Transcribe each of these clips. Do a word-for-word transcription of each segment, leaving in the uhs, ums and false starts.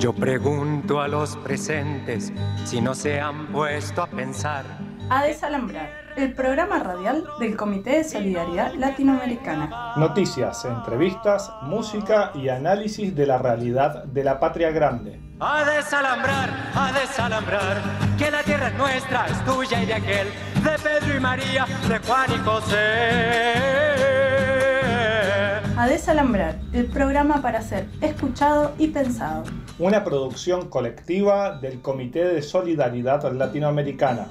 Yo pregunto a los presentes si no se han puesto a pensar. A Desalambrar, el programa radial del Comité de Solidaridad Latinoamericana. Noticias, entrevistas, música y análisis de la realidad de la patria grande. A desalambrar, a desalambrar, que la tierra es nuestra, es tuya y de aquel, de Pedro y María, de Juan y José. A Desalambrar, el programa para ser escuchado y pensado. Una producción colectiva del Comité de Solidaridad Latinoamericana.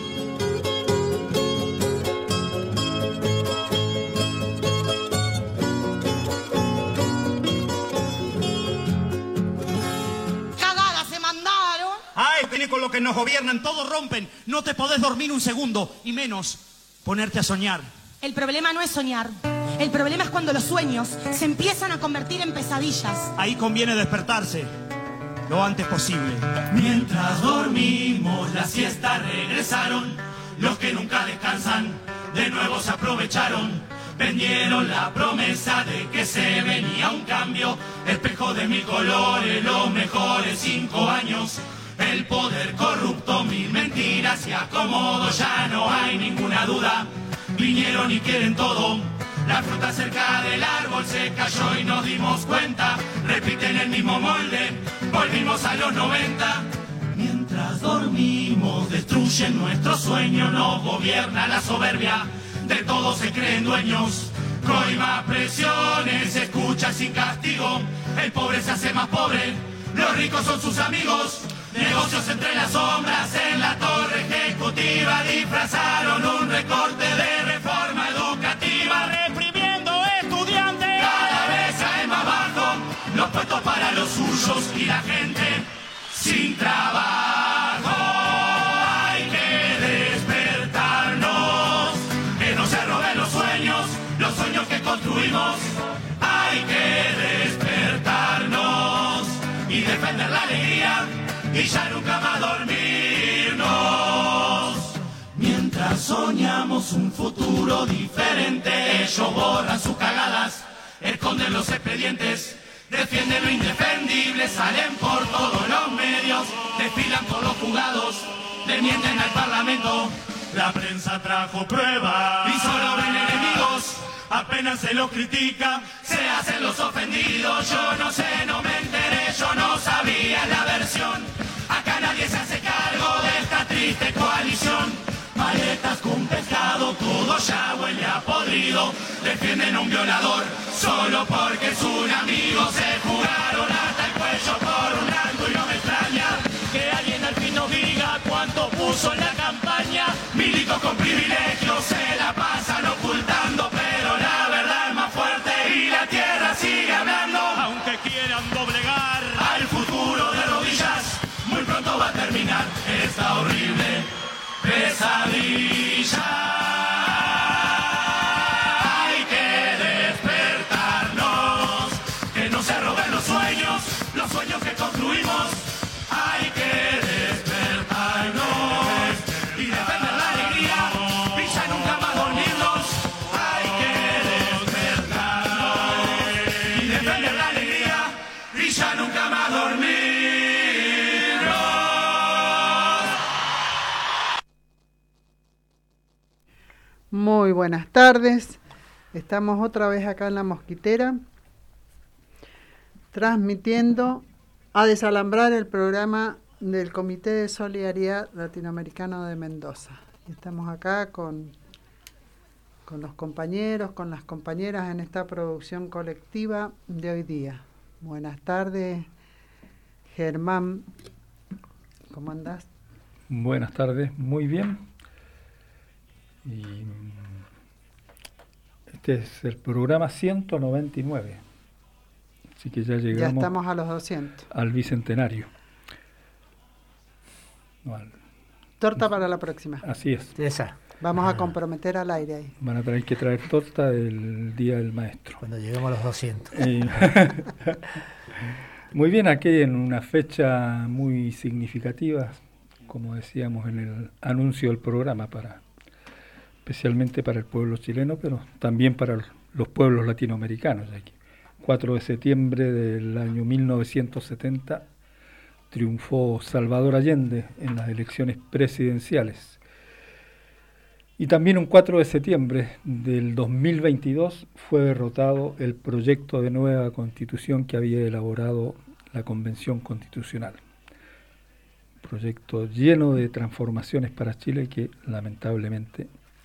Con lo que nos gobiernan, todos rompen. No te podés dormir un segundo, y menos ponerte a soñar. El problema no es soñar. El problema es cuando los sueños se empiezan a convertir en pesadillas. Ahí conviene despertarse lo antes posible. Mientras dormimos, la siesta regresaron. Los que nunca descansan, de nuevo se aprovecharon. Vendieron la promesa de que se venía un cambio. Espejo de mil colores, los mejores cinco años. El poder corrupto, mil mentiras y acomodo, ya no hay ninguna duda. Vinieron y quieren todo. La fruta cerca del árbol se cayó y nos dimos cuenta. Repiten el mismo molde, volvimos a los noventa. Mientras dormimos, destruyen nuestro sueño. Nos gobierna la soberbia, de todo se creen dueños. Coima presiones, escucha sin castigo. El pobre se hace más pobre, los ricos son sus amigos. Negocios entre las sombras, en la torre ejecutiva disfrazaron un recorte de reforma educativa, reprimiendo estudiantes. Cada vez cae más bajo los puestos para los suyos y la gente sin trabajo. Hay que despertarnos, que no se roben los sueños, los sueños que construimos. Hay que despertarnos y defender la alegría y ya nunca más dormirnos. Mientras soñamos un futuro diferente, ellos borran sus cagadas, esconden los expedientes, defienden lo indefendible, salen por todos los medios, desfilan por los juzgados, le mienten al parlamento. La prensa trajo pruebas y solo ven enemigos, apenas se los critica, se hacen los ofendidos. Yo no sé, no me enteré, yo no sabía la versión. Acá nadie se hace cargo de esta triste coalición. Maletas con pescado, todo ya huele a podrido. Defienden a un violador solo porque es un amigo. Se jugaron hasta el cuello por un rango y no me extraña que alguien al fin nos diga cuánto puso en la campaña. Milicos con privilegios se la pasan ocultando, pero la verdad es más fuerte y la tierra sigue hablando. Aunque quieran doblegar al futuro de rodillas, muy pronto va a terminar esta horrible pesadilla. Hay que despertarnos, que no se roben los sueños, los sueños que construimos. Hay que despertarnos y defender la alegría y ya nunca más dormirnos. Hay que despertarnos y defender la alegría y ya nunca más dormirnos. Muy buenas tardes, estamos otra vez acá en La Mosquitera, transmitiendo a Desalambrar, el programa del Comité de Solidaridad Latinoamericano de Mendoza. Estamos acá con, con los compañeros, con las compañeras en esta producción colectiva de hoy día. Buenas tardes, Germán, ¿cómo andás? Buenas tardes, muy bien. Y este es el programa ciento noventa y nueve, así que ya llegamos, ya estamos a los doscientos, al bicentenario. No, al, torta para la próxima. Así es. Esa. Vamos a comprometer al aire ahí. Van a tener que traer torta del Día del Maestro. Cuando lleguemos a los doscientos. Eh, muy bien, aquí en una fecha muy significativa, como decíamos en el anuncio del programa, para especialmente para el pueblo chileno, pero también para los pueblos latinoamericanos. Aquí, cuatro de septiembre del año mil novecientos setenta, triunfó Salvador Allende en las elecciones presidenciales. Y también un cuatro de septiembre del dos mil veintidós fue derrotado el proyecto de nueva constitución que había elaborado la Convención Constitucional. Proyecto lleno de transformaciones para Chile que lamentablemente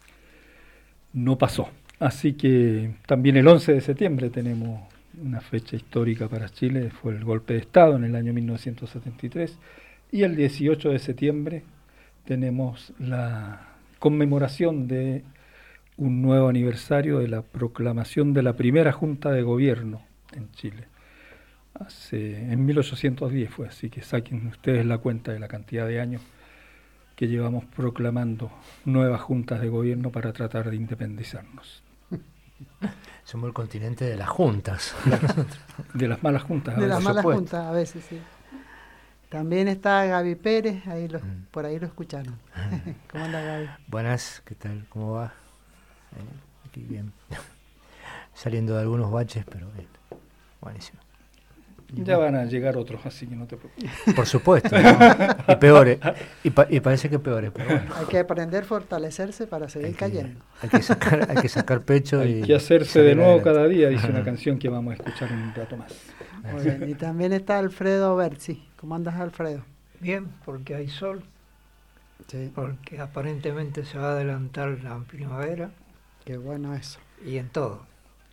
no pasó. Así que también el once de septiembre tenemos una fecha histórica para Chile, fue el golpe de Estado en el año mil novecientos setenta y tres, y el dieciocho de septiembre tenemos la conmemoración de un nuevo aniversario de la proclamación de la primera Junta de Gobierno en Chile. Hace, en mil ochocientos diez fue, así que saquen ustedes la cuenta de la cantidad de años que llevamos proclamando nuevas juntas de gobierno para tratar de independizarnos. Somos el continente de las juntas. De las malas juntas. De las veces. malas juntas, a veces, sí. También está Gaby Pérez, ahí lo, mm. por ahí lo escucharon. ¿Cómo anda, Gaby? Buenas, ¿qué tal? ¿Cómo va? Eh, aquí bien. Saliendo de algunos baches, pero bien. Buenísimo. Ya van a llegar otros, así que no te preocupes. Por supuesto, ¿no? Y peores. Y, pa y parece que peores, pero bueno. Hay que aprender a fortalecerse para seguir hay que, cayendo. Hay que sacar, hay que sacar pecho. Hay y que hacerse de nuevo adelante. Cada día, dice una canción que vamos a escuchar en un rato más. Muy bien. Y también está Alfredo Berzi. ¿Cómo andas, Alfredo? Bien, porque hay sol, sí. Porque aparentemente se va a adelantar la primavera. Qué bueno eso. Y en todo.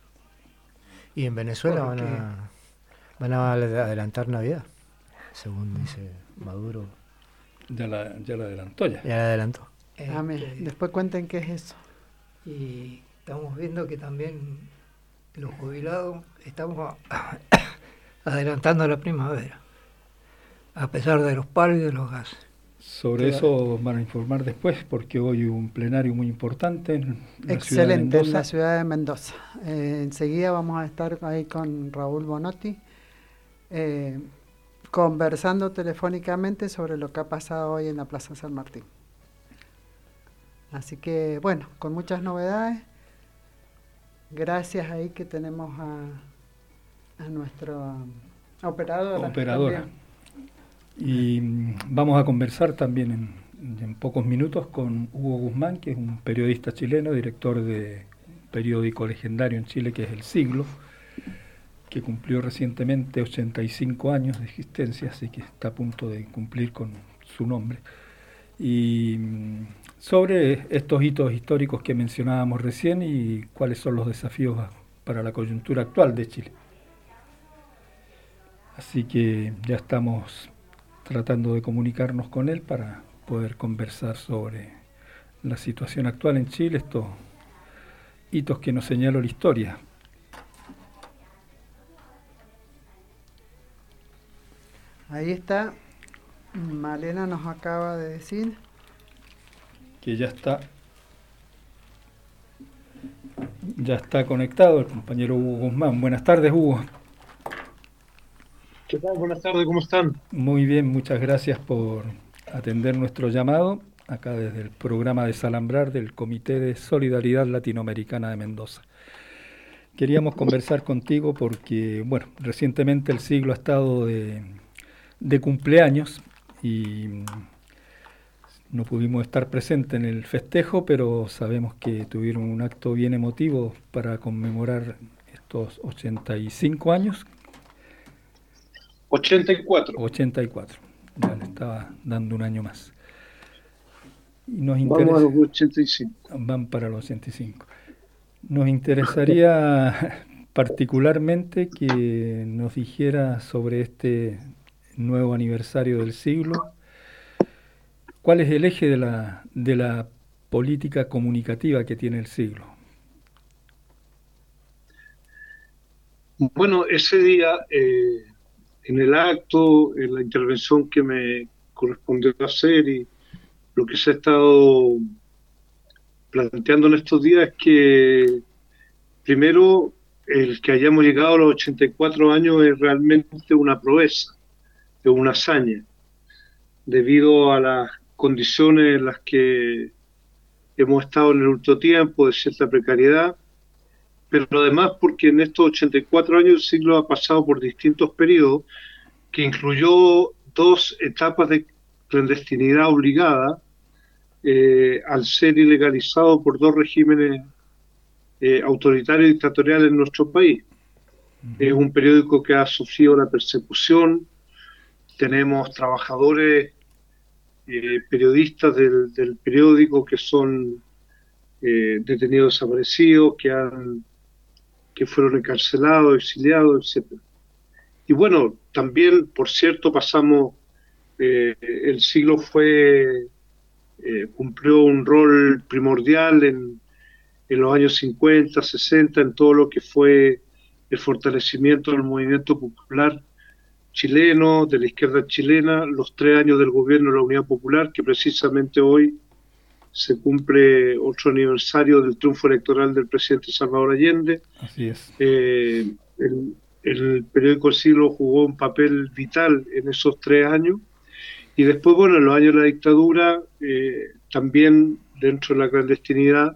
Y en Venezuela porque... van a... Van a adelantar Navidad, según dice Maduro. Ya la, ya la adelantó ya. Ya la adelantó. Este, ah, después cuenten qué es eso. Y estamos viendo que también los jubilados estamos adelantando la primavera, a pesar de los paros y de los gases. Sobre eso van a informar después, porque hoy hubo un plenario muy importante en la Excelente, ciudad de Mendoza. en la ciudad de Mendoza. Eh, enseguida vamos a estar ahí con Raúl Bonotti, eh, conversando telefónicamente sobre lo que ha pasado hoy en la Plaza San Martín. Así que, bueno, con muchas novedades. Gracias ahí que tenemos a, a nuestra operadora. Operadora. Y vamos a conversar también en, en pocos minutos con Hugo Guzmán, que es un periodista chileno, director de un periódico legendario en Chile que es El Siglo, que cumplió recientemente ochenta y cinco años de existencia, así que está a punto de cumplir con su nombre. Y sobre estos hitos históricos que mencionábamos recién y cuáles son los desafíos para la coyuntura actual de Chile. Así que ya estamos tratando de comunicarnos con él para poder conversar sobre la situación actual en Chile, estos hitos que nos señaló la historia. Ahí está, Malena nos acaba de decir que ya está ya está conectado el compañero Hugo Guzmán. Buenas tardes, Hugo. ¿Qué tal? Buenas tardes, ¿cómo están? Muy bien, muchas gracias por atender nuestro llamado, acá desde el programa Desalambrar del Comité de Solidaridad Latinoamericana de Mendoza. Queríamos conversar contigo porque, bueno, recientemente El Siglo ha estado de, de cumpleaños y no pudimos estar presentes en el festejo, pero sabemos que tuvieron un acto bien emotivo para conmemorar estos ochenta y cinco años. ochenta y cuatro. ochenta y cuatro. Ya le estaba dando un año más. Y nos interesa, vamos a los ochenta y cinco. Van para los ochenta y cinco. Nos interesaría particularmente que nos dijera sobre este nuevo aniversario del siglo, cuál es el eje de la, de la política comunicativa que tiene el siglo. Bueno, ese día... Eh... en el acto, en la intervención que me correspondió hacer y lo que se ha estado planteando en estos días es que primero el que hayamos llegado a los ochenta y cuatro años es realmente una proeza, es una hazaña, debido a las condiciones en las que hemos estado en el último tiempo, de cierta precariedad, pero además porque en estos ochenta y cuatro años el siglo ha pasado por distintos periodos que incluyó dos etapas de clandestinidad obligada eh, al ser ilegalizado por dos regímenes eh, autoritarios y dictatoriales en nuestro país. Uh-huh. Es un periódico que ha sufrido la persecución. Tenemos trabajadores, eh, periodistas del, del periódico que son eh, detenidos desaparecidos, que han que fueron encarcelados, exiliados, etcétera. Y bueno, también, por cierto, pasamos, eh, el siglo fue, eh, cumplió un rol primordial en, en los años cincuenta, sesenta, en todo lo que fue el fortalecimiento del movimiento popular chileno, de la izquierda chilena, los tres años del gobierno de la Unidad Popular, que precisamente hoy se cumple otro aniversario del triunfo electoral del presidente Salvador Allende. Así es. Eh, el, el periódico El Siglo jugó un papel vital en esos tres años. Y después, bueno, en los años de la dictadura, eh, también dentro de la clandestinidad,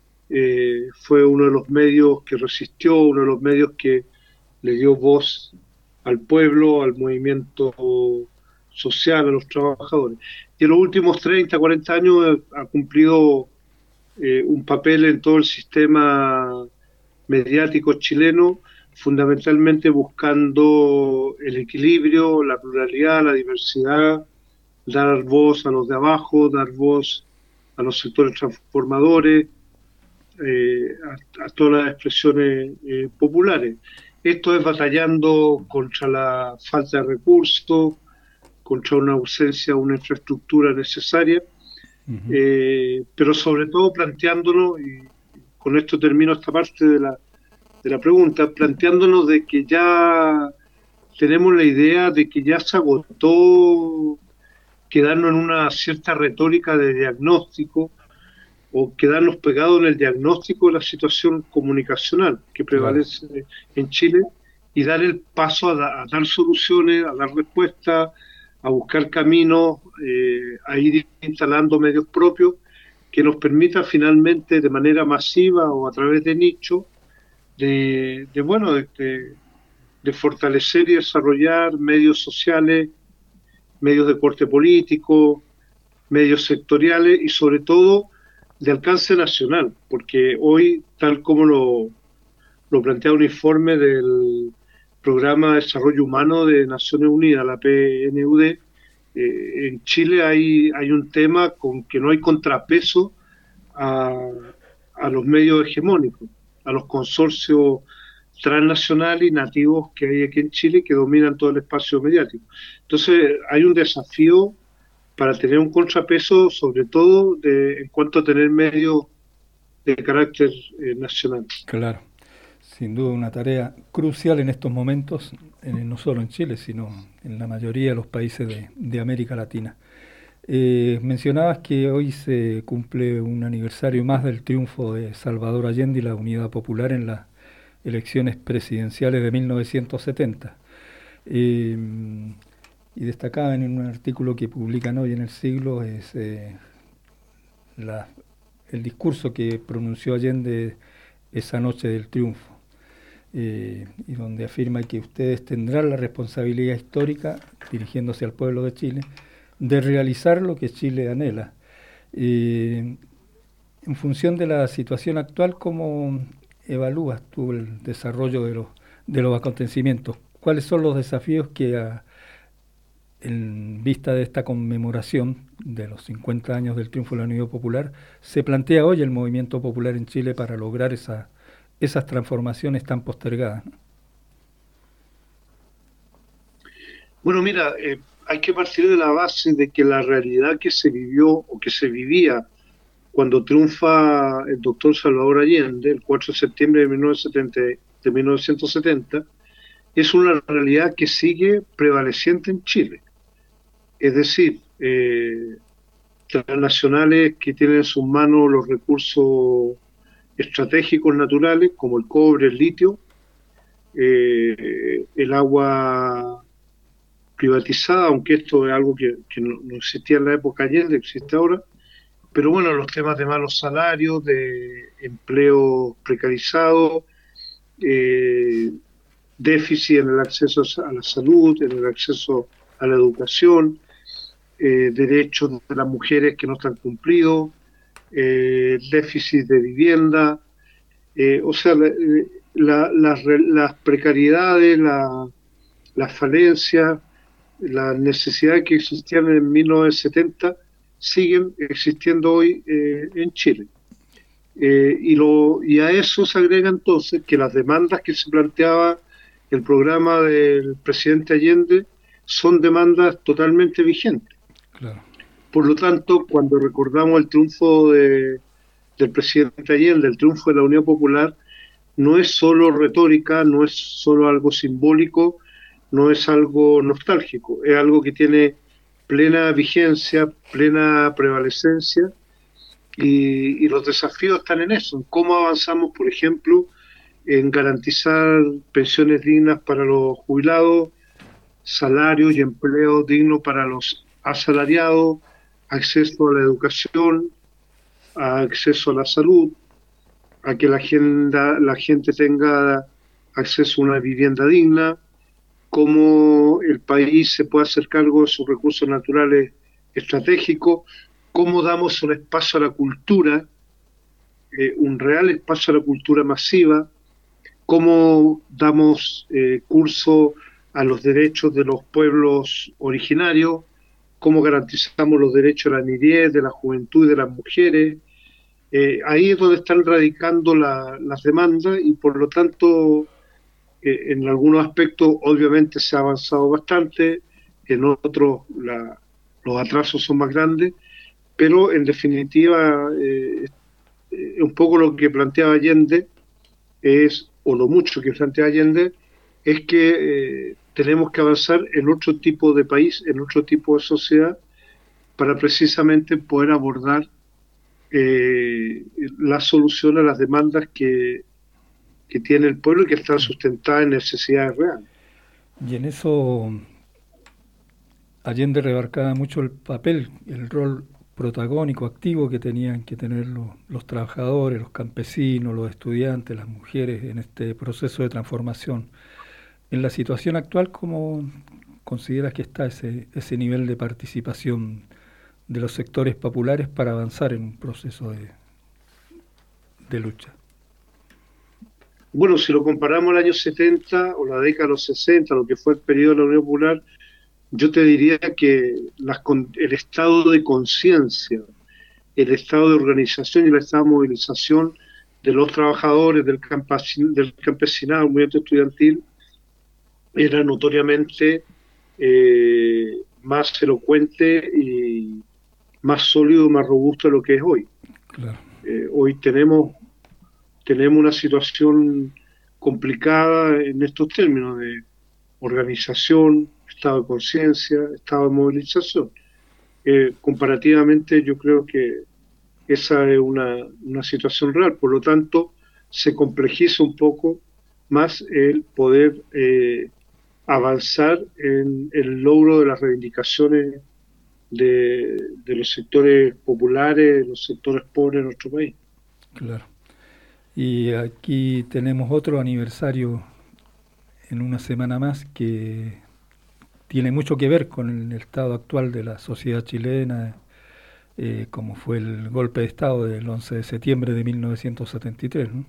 eh, fue uno de los medios que resistió, uno de los medios que le dio voz al pueblo, al movimiento social, a los trabajadores. Y en los últimos treinta, cuarenta años ha cumplido eh, un papel en todo el sistema mediático chileno, fundamentalmente buscando el equilibrio, la pluralidad, la diversidad, dar voz a los de abajo, dar voz a los sectores transformadores, eh, a, a todas las expresiones eh, populares. Esto es batallando contra la falta de recursos, contra una ausencia de una infraestructura necesaria, uh-huh. eh, pero sobre todo planteándonos, y con esto termino esta parte de la, de la pregunta, planteándonos de que ya tenemos la idea de que ya se agotó quedarnos en una cierta retórica de diagnóstico o quedarnos pegados en el diagnóstico de la situación comunicacional que prevalece claro. en Chile y dar el paso a, da, a dar soluciones, a dar respuestas, a buscar caminos, eh, a ir instalando medios propios que nos permita finalmente de manera masiva o a través de nicho de, de bueno de, de, de fortalecer y desarrollar medios sociales, medios de corte político, medios sectoriales y sobre todo de alcance nacional, porque hoy, tal como lo, lo plantea un informe del Programa de Desarrollo Humano de Naciones Unidas, la P N U D, eh, en Chile hay, hay un tema con que no hay contrapeso a, a los medios hegemónicos, a los consorcios transnacionales y nativos que hay aquí en Chile que dominan todo el espacio mediático. Entonces hay un desafío para tener un contrapeso, sobre todo de, en cuanto a tener medios de carácter eh, nacional. Claro, sin duda una tarea crucial en estos momentos, en, no solo en Chile, sino en la mayoría de los países de, de América Latina. Eh, mencionabas que hoy se cumple un aniversario más del triunfo de Salvador Allende y la Unidad Popular en las elecciones presidenciales de mil novecientos setenta. Eh, y destacaban en un artículo que publican hoy en El Siglo es eh, la, el discurso que pronunció Allende esa noche del triunfo, eh, y donde afirma que ustedes tendrán la responsabilidad histórica, dirigiéndose al pueblo de Chile, de realizar lo que Chile anhela. Eh, en función de la situación actual, ¿cómo evalúas tú el desarrollo de los, de los acontecimientos? ¿Cuáles son los desafíos que a, en vista de esta conmemoración de los cincuenta años del triunfo de la Unidad Popular, se plantea hoy el movimiento popular en Chile para lograr esa, esas transformaciones tan postergadas? Bueno, mira, eh, hay que partir de la base de que la realidad que se vivió o que se vivía cuando triunfa el doctor Salvador Allende, el cuatro de septiembre de mil novecientos setenta, es una realidad que sigue prevaleciente en Chile. Es decir, eh, transnacionales que tienen en sus manos los recursos estratégicos naturales, como el cobre, el litio, eh, el agua privatizada, aunque esto es algo que, que no, no existía en la época Allende, existe ahora, pero bueno, los temas de malos salarios, de empleo precarizado, eh, déficit en el acceso a la salud, en el acceso a la educación, eh, derechos de las mujeres que no están cumplidos, eh, déficit de vivienda, eh, o sea, la, la, las, las precariedades, la, las falencias, las necesidades que existían en mil novecientos setenta siguen existiendo hoy eh, en Chile. Eh, y, lo, y a eso se agrega entonces que las demandas que se planteaba el programa del presidente Allende son demandas totalmente vigentes. Claro. Por lo tanto, cuando recordamos el triunfo de, del presidente Allende, el triunfo de la Unidad Popular, no es solo retórica, no es solo algo simbólico, no es algo nostálgico, es algo que tiene plena vigencia, plena prevalecencia, y, y los desafíos están en eso, en cómo avanzamos, por ejemplo, en garantizar pensiones dignas para los jubilados, salarios y empleos dignos para los asalariados, acceso a la educación, acceso a la salud, a que la, agenda, la gente tenga acceso a una vivienda digna, cómo el país se puede hacer cargo de sus recursos naturales estratégicos, cómo damos un espacio a la cultura, eh, un real espacio a la cultura masiva, cómo damos eh, curso a los derechos de los pueblos originarios, cómo garantizamos los derechos de la niñez, de la juventud y de las mujeres. Eh, ahí es donde están radicando la, las demandas y por lo tanto eh, en algunos aspectos obviamente se ha avanzado bastante, en otros la, los atrasos son más grandes, pero en definitiva eh, eh, un poco lo que planteaba Allende es, o lo mucho que plantea Allende, es que eh, tenemos que avanzar en otro tipo de país, en otro tipo de sociedad, para precisamente poder abordar eh, la solución a las demandas que, que tiene el pueblo y que están sustentadas en necesidades reales. Y en eso Allende remarcaba mucho el papel, el rol protagónico, activo que tenían que tener los, los trabajadores, los campesinos, los estudiantes, las mujeres en este proceso de transformación. En la situación actual, ¿cómo consideras que está ese, ese nivel de participación de los sectores populares para avanzar en un proceso de, de lucha? Bueno, si lo comparamos al año setenta o la década de los sesenta, lo que fue el periodo de la Unión Popular, yo te diría que las, el estado de conciencia, el estado de organización y el estado de movilización de los trabajadores, del, campesin, del campesinado, del movimiento estudiantil, era notoriamente eh, más elocuente y más sólido, más robusto de lo que es hoy. Claro. Eh, hoy tenemos, tenemos una situación complicada en estos términos de organización, estado de conciencia, estado de movilización. Eh, comparativamente yo creo que esa es una, una situación real, por lo tanto se complejiza un poco más el poder eh, avanzar en el logro de las reivindicaciones de, de los sectores populares, de los sectores pobres de nuestro país. Claro. Y aquí tenemos otro aniversario en una semana más que tiene mucho que ver con el estado actual de la sociedad chilena, eh, como fue el golpe de Estado del once de septiembre de mil novecientos setenta y tres, ¿no?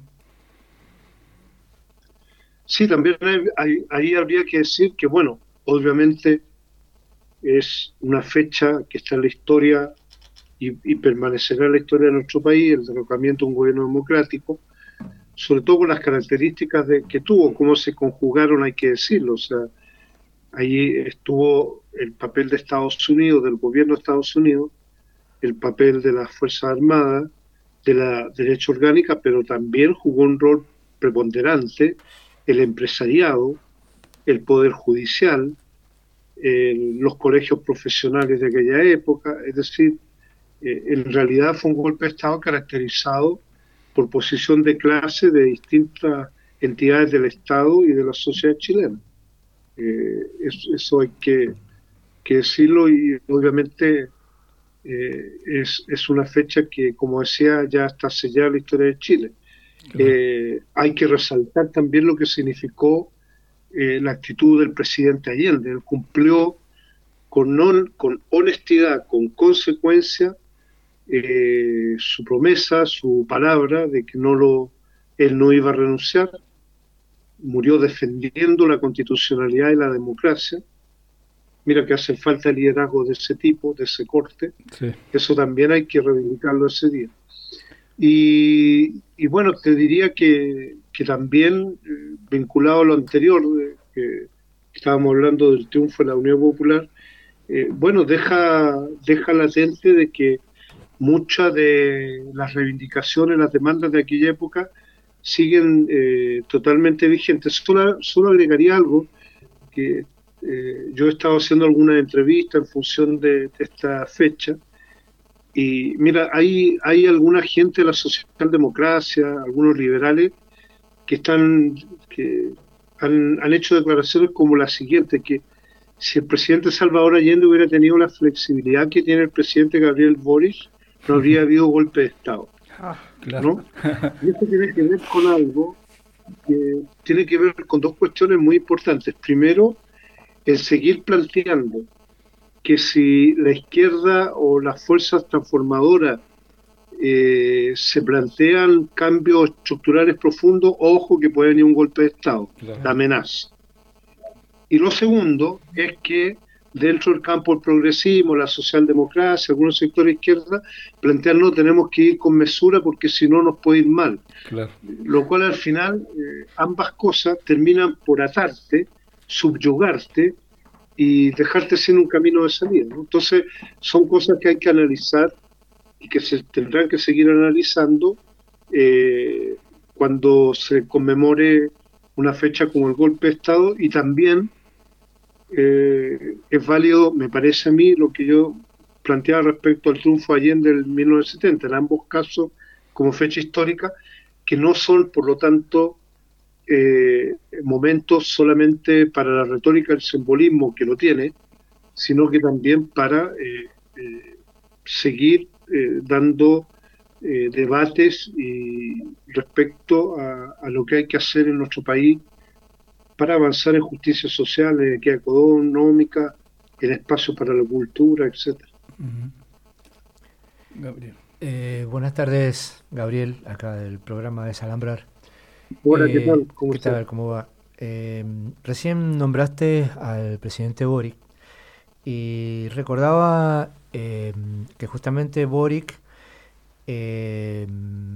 Sí, también hay, hay, ahí habría que decir que, bueno, obviamente es una fecha que está en la historia y, y permanecerá en la historia de nuestro país, el derrocamiento de un gobierno democrático, sobre todo con las características de, que tuvo, cómo se conjugaron, hay que decirlo, o sea, ahí estuvo el papel de Estados Unidos, del gobierno de Estados Unidos, el papel de las Fuerzas Armadas, de la derecha orgánica, pero también jugó un rol preponderante el empresariado, el poder judicial, eh, los colegios profesionales de aquella época, es decir, eh, en realidad fue un golpe de Estado caracterizado por posición de clase de distintas entidades del Estado y de la sociedad chilena. Eh, eso, eso hay que, que decirlo y obviamente eh, es, es una fecha que, como decía, ya está sellada en la historia de Chile. Eh, hay que resaltar también lo que significó eh, la actitud del presidente Allende. Él cumplió con, non, con honestidad, con consecuencia, eh, su promesa, su palabra de que no lo, él no iba a renunciar. Murió defendiendo la constitucionalidad y la democracia. Mira que hace falta liderazgo de ese tipo, de ese corte. Sí. Eso también hay que reivindicarlo ese día. Y, y bueno, te diría que, que también, eh, vinculado a lo anterior, eh, que estábamos hablando del triunfo de la Unión Popular, eh, bueno, deja, deja latente de que muchas de las reivindicaciones, las demandas de aquella época siguen eh, totalmente vigentes. Solo, solo agregaría algo, que eh, yo he estado haciendo algunas entrevistas en función de, de esta fecha, y mira, hay, hay alguna gente de la socialdemocracia, algunos liberales, que están que han, han hecho declaraciones como la siguiente, que si el presidente Salvador Allende hubiera tenido la flexibilidad que tiene el presidente Gabriel Boric, no habría habido golpe de Estado. Ah, claro. ¿No? Y esto tiene que ver con algo que tiene que ver con dos cuestiones muy importantes. Primero, el seguir planteando que si la izquierda o las fuerzas transformadoras eh, se plantean cambios estructurales profundos, ojo que puede venir un golpe de Estado, claro. La amenaza. Y lo segundo es que dentro del campo del progresismo, la socialdemocracia, algunos sectores de izquierda, plantearnos tenemos que ir con mesura porque si no nos puede ir mal. Claro. Lo cual al final, eh, ambas cosas terminan por atarte, subyugarte y dejarte sin un camino de salida, ¿no? Entonces, son cosas que hay que analizar y que se tendrán que seguir analizando eh, cuando se conmemore una fecha como el golpe de Estado. Y también eh, es válido, me parece a mí, lo que yo planteaba respecto al triunfo Allende del mil novecientos setenta, en ambos casos como fecha histórica, que no son, por lo tanto, eh, momentos solamente para la retórica, el simbolismo que lo tiene, sino que también para eh, eh, seguir eh, dando eh, debates y respecto a, a lo que hay que hacer en nuestro país para avanzar en justicia social, en equidad económica, en espacio para la cultura, etcétera. Uh-huh. Gabriel. Eh, buenas tardes, Gabriel, acá del programa Desalambrar. Hola, eh, ¿qué tal? ¿Cómo ¿Qué está? tal? ¿Cómo va? Eh, recién nombraste al presidente Boric y recordaba eh, que justamente Boric eh,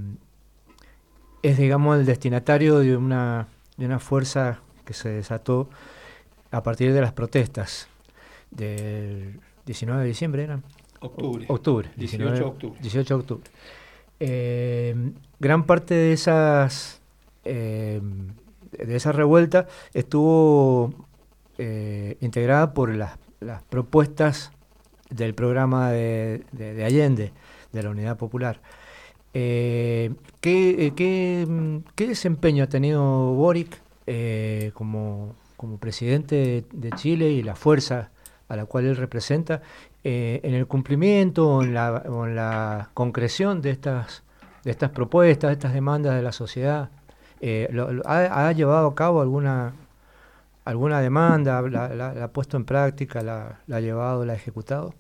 es, digamos, el destinatario de una, de una fuerza que se desató a partir de las protestas del diecinueve de diciembre, ¿eran? Octubre. Octubre. dieciocho de octubre. dieciocho de octubre. Eh, gran parte de esas eh, de esa revuelta estuvo eh, integrada por las, las propuestas del programa de, de, de Allende, de la Unidad Popular. Eh, ¿qué, qué, ¿Qué desempeño ha tenido Boric eh, como, como presidente de, de Chile y la fuerza a la cual él representa eh, en el cumplimiento o en la, o en la concreción de estas, de estas propuestas, de estas demandas de la sociedad? Eh, lo, lo, ha, ¿Ha llevado a cabo alguna alguna demanda? ¿La, la, la ha puesto en práctica? ¿La, la ha llevado? ¿La ha ejecutado?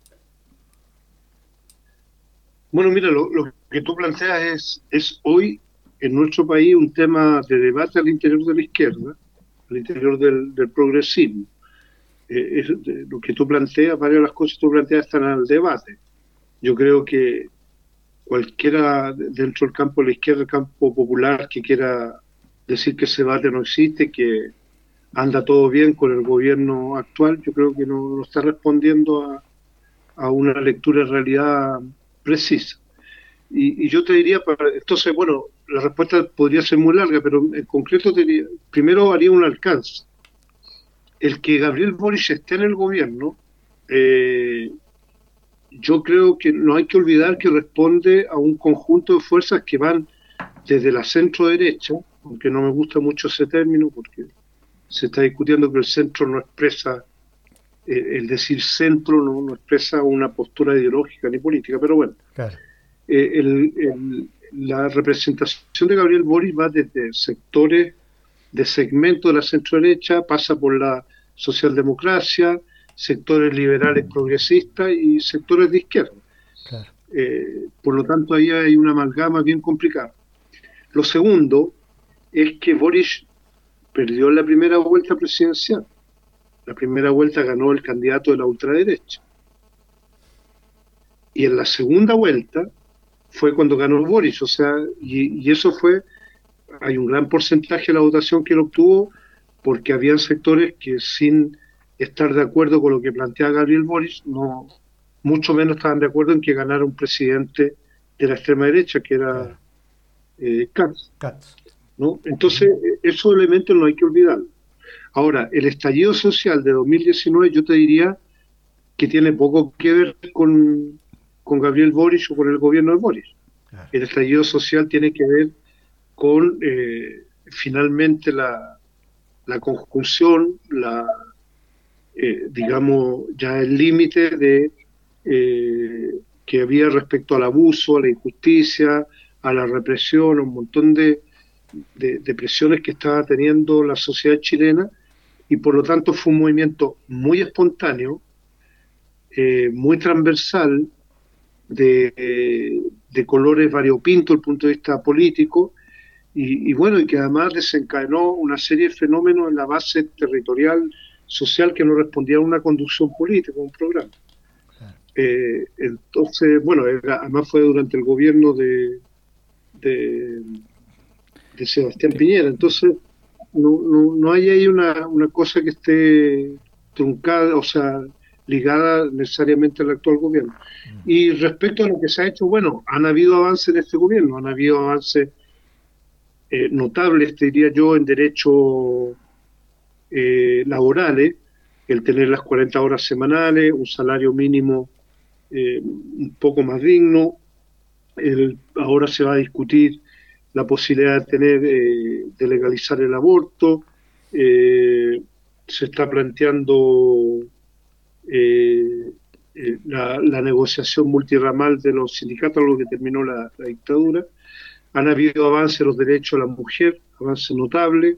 Bueno, mira, lo, lo que tú planteas es, es hoy en nuestro país un tema de debate al interior de la izquierda, al interior del, del progresismo. Eh, es, de, lo que tú planteas, varias de las cosas que tú planteas están al debate. Yo creo que cualquiera dentro del campo de la izquierda, el campo popular, que quiera decir que ese debate no existe, que anda todo bien con el gobierno actual, yo creo que no, no está respondiendo a, a una lectura de realidad precisa. Y, y yo te diría, para, entonces, bueno, la respuesta podría ser muy larga, pero en concreto te diría, primero haría un alcance. El que Gabriel Boric esté en el gobierno, eh, yo creo que no hay que olvidar que responde a un conjunto de fuerzas que van desde la centro derecha, aunque no me gusta mucho ese término porque se está discutiendo que el centro no expresa, eh, el decir centro no, no expresa una postura ideológica ni política, pero bueno, claro. eh, el, el, la representación de Gabriel Boric va desde sectores de segmento de la centro derecha, pasa por la socialdemocracia, sectores liberales progresistas y sectores de izquierda. Claro. Eh, por lo tanto, ahí hay una amalgama bien complicada. Lo segundo es que Boric perdió la primera vuelta presidencial. La primera vuelta ganó el candidato de la ultraderecha. Y en la segunda vuelta fue cuando ganó Boric, o sea, y, y eso fue, hay un gran porcentaje de la votación que él obtuvo, porque había sectores que sin estar de acuerdo con lo que planteaba Gabriel Boric, no, mucho menos estaban de acuerdo en que ganara un presidente de la extrema derecha, que era eh, Katz, Katz. ¿no? Entonces, esos elementos no hay que olvidar. Ahora, el estallido social de dos mil diecinueve, yo te diría que tiene poco que ver con, con Gabriel Boric o con el gobierno de Boric. Claro. El estallido social tiene que ver con, eh, finalmente, la, la conjunción, la, eh, digamos, ya el límite de eh, que había respecto al abuso, a la injusticia, a la represión, un montón de, de, de presiones que estaba teniendo la sociedad chilena, y por lo tanto fue un movimiento muy espontáneo, eh, muy transversal, de, eh, de colores variopintos desde el punto de vista político, y, y bueno, y que además desencadenó una serie de fenómenos en la base territorial, social, que no respondía a una conducción política, un programa. Eh, entonces, bueno, era, además fue durante el gobierno de, de, de Sebastián Piñera, entonces no, no, no hay ahí una, una cosa que esté truncada, o sea, ligada necesariamente al actual gobierno. Y respecto a lo que se ha hecho, bueno, han habido avances en este gobierno, han habido avances eh, notables, te diría yo, en derechos eh, laborales, el tener las cuarenta horas semanales, un salario mínimo eh, un poco más digno. El, ahora se va a discutir la posibilidad de tener, eh, de legalizar el aborto. Eh, se está planteando eh, eh, la, la negociación multirramal de los sindicatos, lo que terminó la, la dictadura. Han habido avances en los derechos de la mujer, avances notables.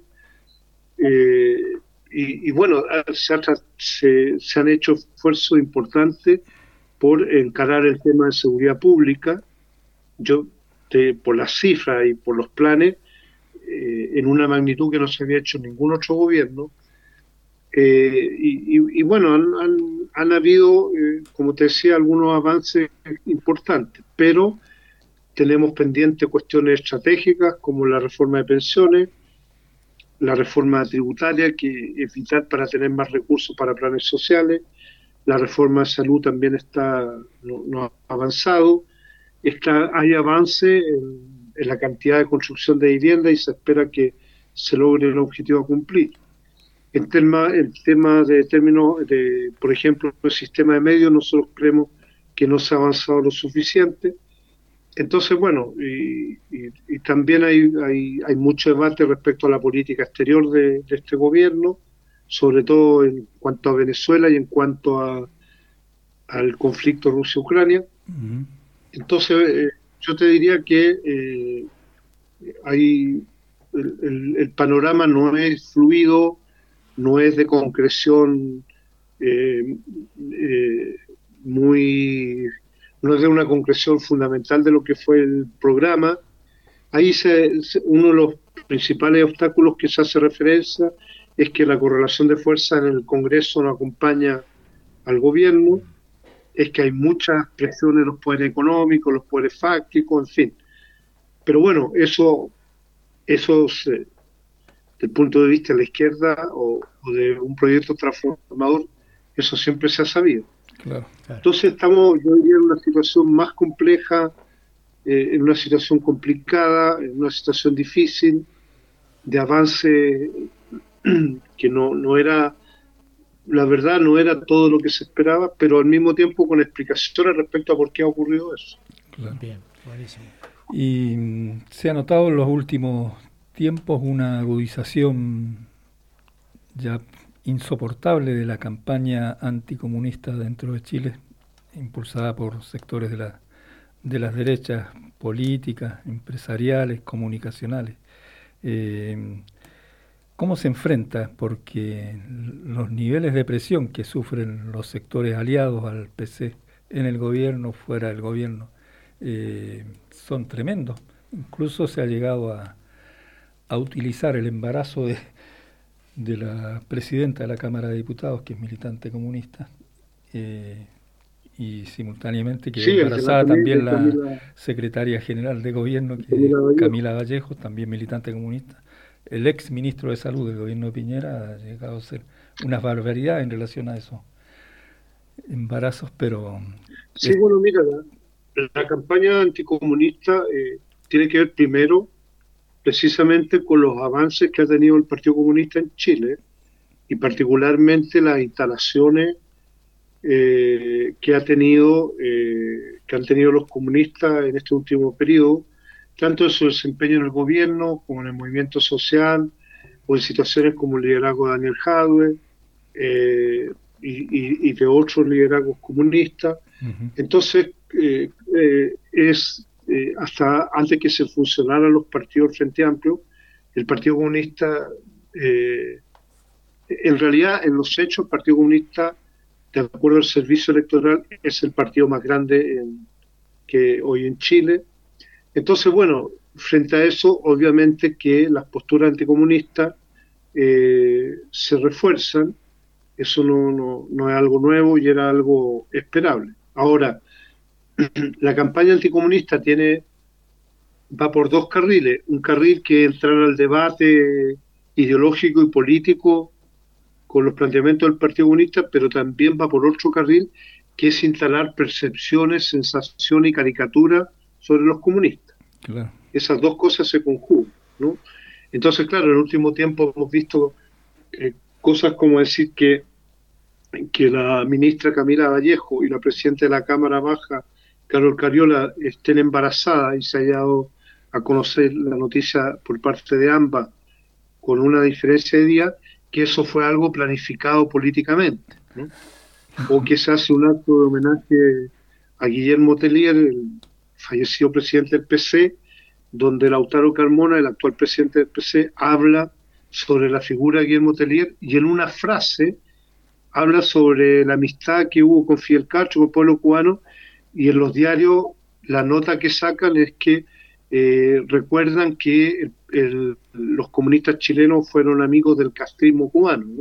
Eh, y, y bueno, se, ha, se, se han hecho esfuerzos importantes por encarar el tema de seguridad pública. Yo, te, por las cifras y por los planes, eh, en una magnitud que no se había hecho en ningún otro gobierno. Eh, y, y, y bueno, han, han, han habido, eh, como te decía, algunos avances importantes, pero tenemos pendientes cuestiones estratégicas como la reforma de pensiones, la reforma tributaria, que es vital para tener más recursos para planes sociales. La reforma de salud también está no, no ha avanzado. Está, hay avance en, en la cantidad de construcción de vivienda y se espera que se logre el objetivo a cumplir. El tema, el tema de términos de, por ejemplo, el sistema de medios, nosotros creemos que no se ha avanzado lo suficiente. Entonces, bueno, y, y, y también hay, hay, hay mucho debate respecto a la política exterior de, de este gobierno, sobre todo en cuanto a Venezuela y en cuanto a, al conflicto Rusia-Ucrania. Uh-huh. Entonces, eh, yo te diría que eh, hay el, el, el panorama no es fluido, no es de concreción eh, eh, muy... no es de una concreción fundamental de lo que fue el programa. Ahí se, se, uno de los principales obstáculos que se hace referencia es que la correlación de fuerza en el Congreso no acompaña al gobierno, es que hay muchas presiones en los poderes económicos, los poderes fácticos, en fin. Pero bueno, eso, eso se, desde el punto de vista de la izquierda o, o de un proyecto transformador, eso siempre se ha sabido. Claro, claro. Entonces estamos, yo diría, en una situación más compleja, eh, en una situación complicada, en una situación difícil, de avance que no, no era, la verdad no era todo lo que se esperaba, pero al mismo tiempo con explicaciones respecto a por qué ha ocurrido eso. Claro. Bien, buenísimo. Y mm, se ha notado en los últimos tiempos una agudización ya insoportable de la campaña anticomunista dentro de Chile, impulsada por sectores de, la, de las derechas políticas, empresariales, comunicacionales. Eh, ¿cómo se enfrenta? Porque los niveles de presión que sufren los sectores aliados al P C en el gobierno, fuera del gobierno, eh, son tremendos. Incluso se ha llegado a, a utilizar el embarazo de, de la presidenta de la Cámara de Diputados, que es militante comunista, eh, y simultáneamente quedó sí, embarazada también la Camila, secretaria general de gobierno, que Camila Vallejo. Camila Vallejo, también militante comunista. El ex ministro de Salud del gobierno de Piñera ha llegado a ser una barbaridad en relación a esos embarazos, pero... Sí, es... bueno, mira, la, la campaña anticomunista eh, tiene que ver primero precisamente con los avances que ha tenido el Partido Comunista en Chile, y particularmente las instalaciones Eh, que ha tenido eh, que han tenido los comunistas en este último periodo, tanto en su desempeño en el gobierno como en el movimiento social, o en situaciones como el liderazgo de Daniel Jadwe eh, y, y, y de otros liderazgos comunistas. Uh-huh. Entonces eh, eh, es eh, hasta antes que se fusionaran los partidos del Frente Amplio, el Partido Comunista eh, en realidad en los hechos el Partido Comunista, de acuerdo al servicio electoral, es el partido más grande en, que hoy en Chile. Entonces, bueno, frente a eso, obviamente que las posturas anticomunistas eh, se refuerzan. Eso no, no, no es algo nuevo y era algo esperable. Ahora, la campaña anticomunista tiene va por dos carriles. Un carril que es entrar al debate ideológico y político con los planteamientos del Partido Comunista, pero también va por otro carril, que es instalar percepciones, sensaciones y caricaturas sobre los comunistas. Claro. Esas dos cosas se conjugan, ¿no? Entonces, claro, en el último tiempo hemos visto eh, cosas como decir que, que la ministra Camila Vallejo y la presidenta de la Cámara Baja, Carol Cariola, estén embarazadas, y se haya dado a conocer la noticia por parte de ambas con una diferencia de días, que eso fue algo planificado políticamente, ¿no? O que se hace un acto de homenaje a Guillermo Tellier, el fallecido presidente del P C, donde Lautaro Carmona, el actual presidente del P C, habla sobre la figura de Guillermo Tellier, y en una frase habla sobre la amistad que hubo con Fidel Castro, con el pueblo cubano, y en los diarios la nota que sacan es que eh, recuerdan que el, el, los comunistas chilenos fueron amigos del castrismo cubano, ¿no?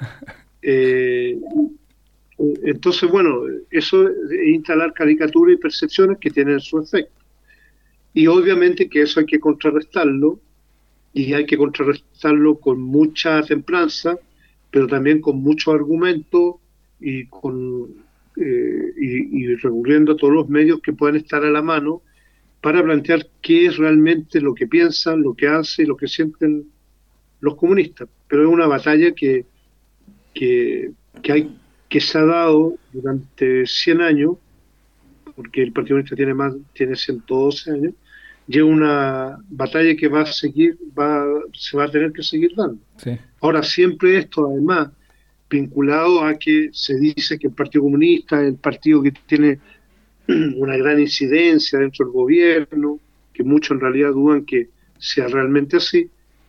Eh, entonces, bueno, eso es instalar caricaturas y percepciones que tienen su efecto. Y obviamente que eso hay que contrarrestarlo, y hay que contrarrestarlo con mucha templanza, pero también con mucho argumento y, con, eh, y, y recurriendo a todos los medios que puedan estar a la mano para plantear qué es realmente lo que piensan, lo que hacen y lo que sienten los comunistas. Pero es una batalla que, que, que, hay, que se ha dado durante cien años, porque el Partido Comunista tiene, más, tiene ciento doce años, y es una batalla que va a seguir, va, se va a tener que seguir dando. Sí. Ahora, siempre esto, además, vinculado a que se dice que el Partido Comunista es el partido que tiene una gran incidencia dentro del gobierno, que muchos en realidad dudan que sea realmente así,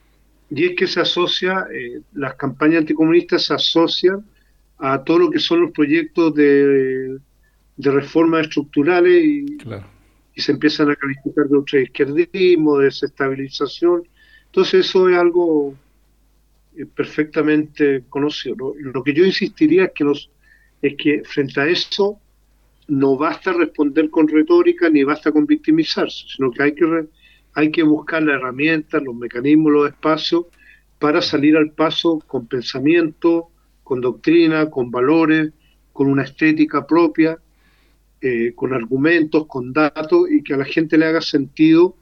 y es que se asocia, eh, las campañas anticomunistas se asocian a todo lo que son los proyectos de, de reformas estructurales, y, claro. y se empiezan a calificar de ultraizquierdismo, de desestabilización. Entonces eso es algo eh, perfectamente conocido, ¿no? Lo que yo insistiría es que, los, es que frente a eso no basta responder con retórica ni basta con victimizarse, sino que hay que, re, hay que buscar las herramientas, los mecanismos, los espacios para salir al paso con pensamiento, con doctrina, con valores, con una estética propia, eh, con argumentos, con datos, y que a la gente le haga sentido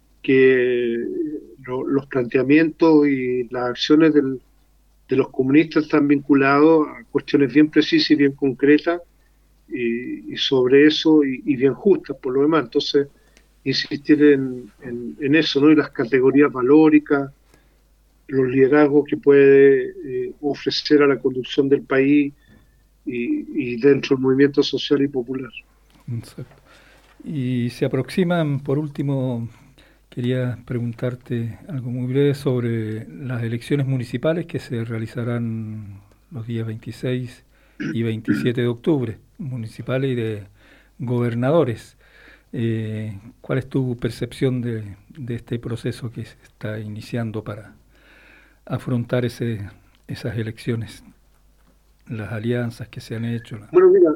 que lo, los planteamientos y las acciones del, de los comunistas están vinculados a cuestiones bien precisas y bien concretas, y, y sobre eso, y, y bien justas por lo demás. Entonces, insistir en, en, en eso, ¿no? Y las categorías valóricas, los liderazgos que puede eh, ofrecer a la conducción del país y, y dentro del movimiento social y popular. Exacto. Y se aproximan, por último, quería preguntarte algo muy breve sobre las elecciones municipales que se realizarán los días veintiséis y veintisiete de octubre, municipales y de gobernadores. Eh, ¿Cuál es tu percepción de, de este proceso que se está iniciando para afrontar ese, esas elecciones, las alianzas que se han hecho? La... Bueno, mira,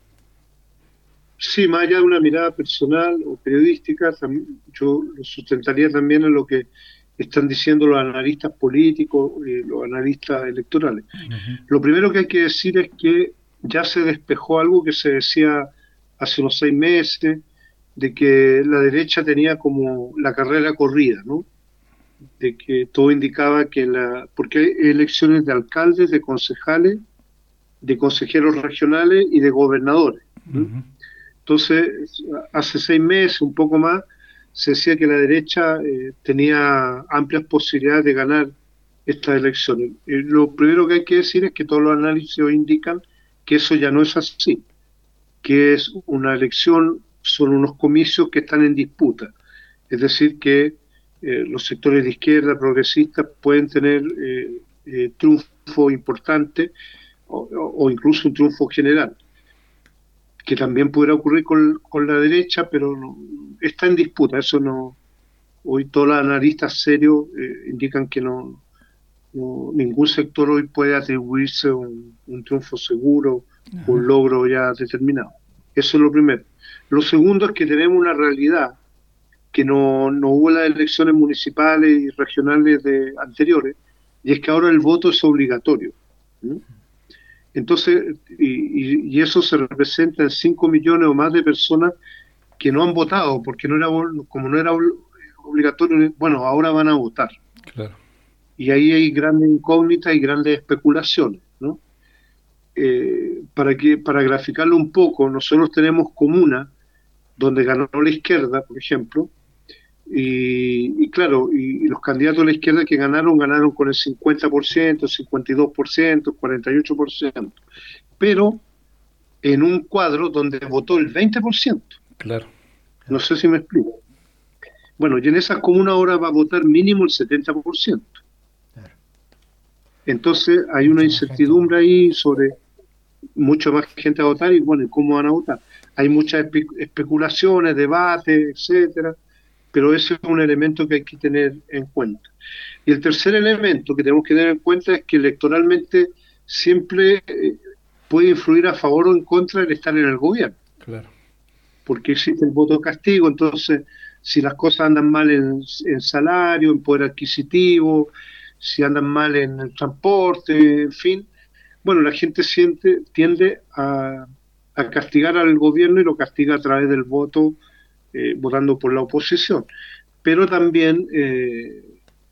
sí, más allá de una mirada personal o periodística, también, yo lo sustentaría también en lo que están diciendo los analistas políticos y los analistas electorales. Uh-huh. Lo primero que hay que decir es que ya se despejó algo que se decía hace unos seis meses, de que la derecha tenía como la carrera corrida, ¿no? De que todo indicaba que la... porque hay elecciones de alcaldes, de concejales, de consejeros regionales y de gobernadores, ¿no? Uh-huh. Entonces, hace seis meses, un poco más, se decía que la derecha eh, tenía amplias posibilidades de ganar estas elecciones. Eh, lo primero que hay que decir es que todos los análisis hoy indican que eso ya no es así, que es una elección, son unos comicios que están en disputa. Es decir, que eh, los sectores de izquierda, progresistas, pueden tener eh, eh, triunfo importante o, o incluso un triunfo general, que también pudiera ocurrir con, con la derecha, pero no, está en disputa. Eso no. Hoy todos los analistas serios eh, indican que no, no, ningún sector hoy puede atribuirse un, un triunfo seguro, uh-huh, un logro ya determinado. Eso es lo primero. Lo segundo es que tenemos una realidad que no, no hubo las elecciones municipales y regionales de anteriores, y es que ahora el voto es obligatorio, ¿no? Entonces, y, y eso se representa en cinco millones o más de personas que no han votado, porque no era como no era obligatorio, bueno, ahora van a votar. Claro. Y ahí hay grandes incógnitas y grandes especulaciones, ¿no? Eh, para que para graficarlo un poco, nosotros tenemos comunas donde ganó la izquierda, por ejemplo, y, y claro, y, y los candidatos de la izquierda que ganaron, ganaron con el cincuenta por ciento, cincuenta y dos por ciento, cuarenta y ocho por ciento, pero en un cuadro donde votó el veinte por ciento. Claro. No sé si me explico. Bueno, y en esas comunas ahora va a votar mínimo el setenta por ciento. Claro. Entonces hay una incertidumbre ahí sobre mucha más gente a votar y bueno, ¿cómo van a votar? Hay muchas espe- especulaciones, debates, etcétera, pero ese es un elemento que hay que tener en cuenta. Y el tercer elemento que tenemos que tener en cuenta es que electoralmente siempre eh, puede influir a favor o en contra el estar en el gobierno. Claro. Porque existe el voto de castigo, entonces si las cosas andan mal en, en salario, en poder adquisitivo, si andan mal en el transporte, en fin, bueno, la gente siente, tiende a, a castigar al gobierno y lo castiga a través del voto, eh, votando por la oposición. Pero también eh,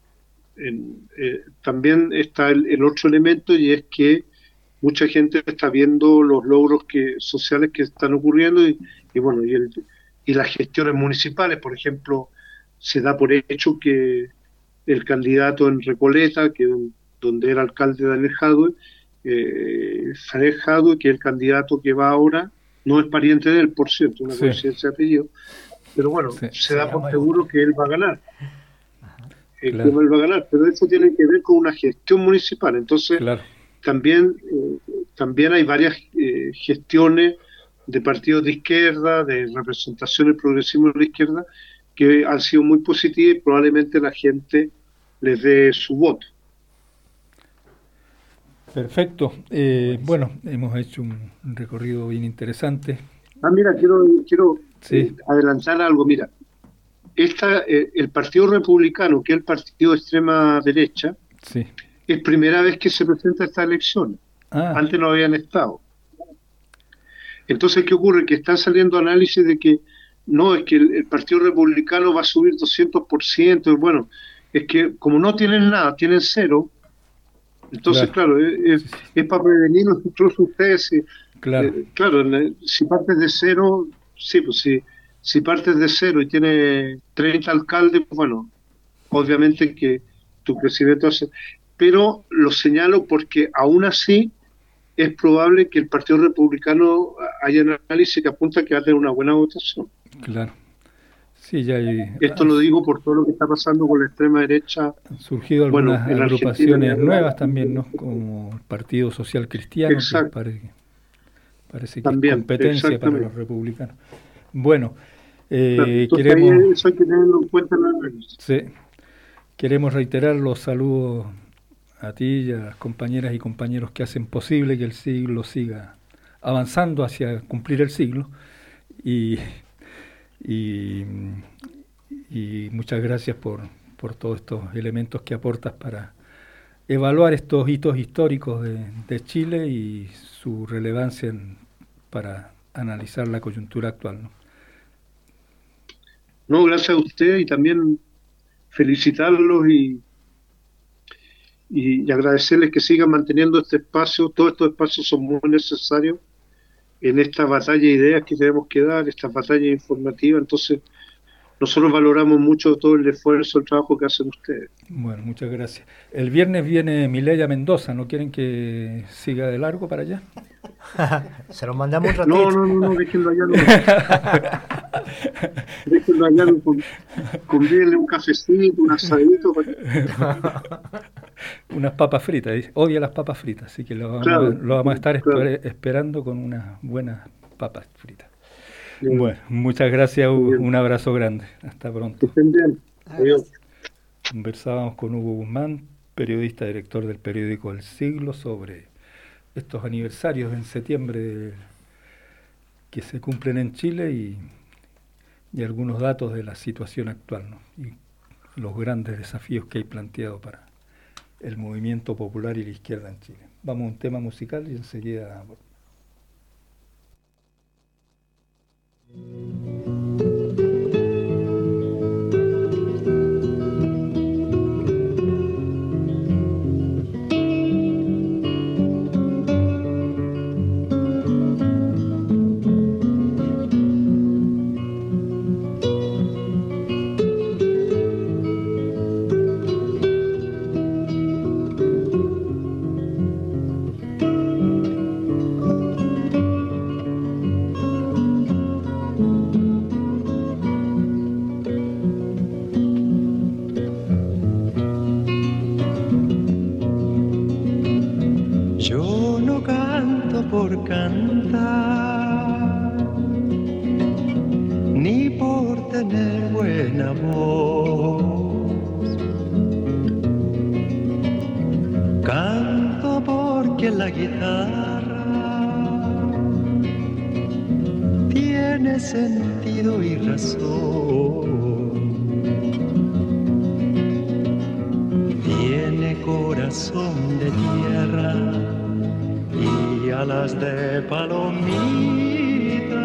en, eh, también está el, el otro elemento, y es que mucha gente está viendo los logros que sociales que están ocurriendo y, y bueno, y, el, y las gestiones municipales. Por ejemplo, se da por hecho que el candidato en Recoleta, que donde era alcalde Daniel Jadue, eh, Daniel Jadue, que el candidato que va ahora, no es pariente de él, por cierto, una sí. coincidencia de apellido, pero bueno, sí, se da por seguro que él va a ganar. Eh, claro. Que él va a ganar, pero eso tiene que ver con una gestión municipal. Entonces, claro. también, eh, también hay varias eh, gestiones de partidos de izquierda, de representación del progresismo de la izquierda, que han sido muy positivas y probablemente la gente les dé su voto. Perfecto. Eh, bueno, hemos hecho un, un recorrido bien interesante. Ah, mira, quiero, quiero sí. eh, adelantar algo. Mira, esta, eh, el Partido Republicano, que es el partido de extrema derecha, sí. es primera vez que se presenta esta elección. Ah. Antes no habían estado. Entonces, ¿qué ocurre? Que están saliendo análisis de que no, es que el, el Partido Republicano va a subir doscientos por ciento. Bueno, es que como no tienen nada, tienen cero. Entonces, claro, claro es, es, es para prevenirnos, incluso ustedes. Claro, eh, claro si partes de cero, sí, pues si, si partes de cero y tienes treinta alcaldes, bueno, obviamente que tu crecimiento hace. Pero lo señalo porque aún así es probable que el Partido Republicano haya un análisis que apunta que va a tener una buena votación. Claro. Sí, ya hay, Esto lo digo por todo lo que está pasando con la extrema derecha. Han surgido algunas bueno, agrupaciones Argentina, nuevas también, ¿no? Como el Partido Social Cristiano, exacto. que parece, parece que También, es competencia para los republicanos. Bueno, eh, Entonces, queremos... ahí eso hay que tenerlo en cuenta en el análisis. Sí, queremos reiterar los saludos a ti y a las compañeras y compañeros que hacen posible que el siglo siga avanzando hacia cumplir el siglo, y, y, y muchas gracias por, por todos estos elementos que aportas para evaluar estos hitos históricos de, de Chile y su relevancia en, para analizar la coyuntura actual, ¿no? No, gracias a usted, y también felicitarlos y, y, y agradecerles que sigan manteniendo este espacio. Todos estos espacios son muy necesarios en esta batalla de ideas que tenemos que dar, esta batalla informativa. Entonces, nosotros valoramos mucho todo el esfuerzo, el trabajo que hacen ustedes. Bueno, muchas gracias. El viernes viene Mileya Mendoza, ¿no quieren que siga de largo para allá? Se lo mandamos un ratito. No, no, no, no, déjenlo allá. No. Déjenlo allá, no, con, convídenle un cafecito, un asadito. Unas papas fritas, ¿eh? Odia las papas fritas, así que lo vamos, Claro, a, lo vamos a estar claro. esper- esperando con unas buenas papas fritas. Bien. Bueno, muchas gracias, Hugo. Bien. Un abrazo grande. Hasta pronto. Que estén bien. Adiós. Conversábamos con Hugo Guzmán, periodista, director del periódico El Siglo, sobre estos aniversarios en septiembre de- que se cumplen en Chile y, y algunos datos de la situación actual, ¿no? Y los grandes desafíos que hay planteado para el movimiento popular y la izquierda en Chile. Vamos a un tema musical y enseguida... Yo no canto por cantar, ni por tener buena voz. Canto porque la guitarra tiene sentido y razón. Tiene corazón de tierra y alas de palomita.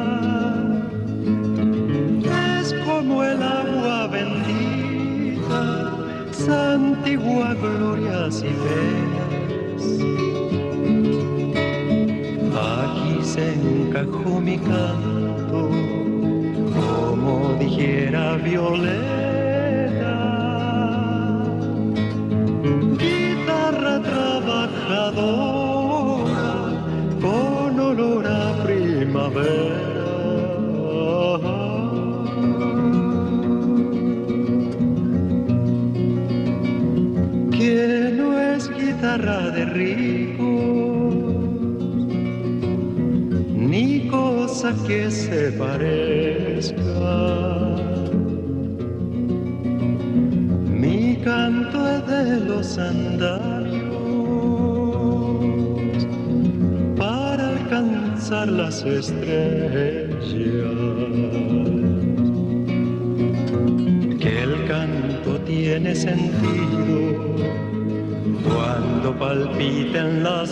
Es como el agua bendita, santigua glorias y penas. Aquí se encajó mi canto, como dijera Violeta. Guitarra trabajadora con olor a primavera. Que no es guitarra de rico, ni cosa que se parezca. Mi canto es de los andamios para alcanzar las estrellas. Que el canto tiene sentido cuando palpiten las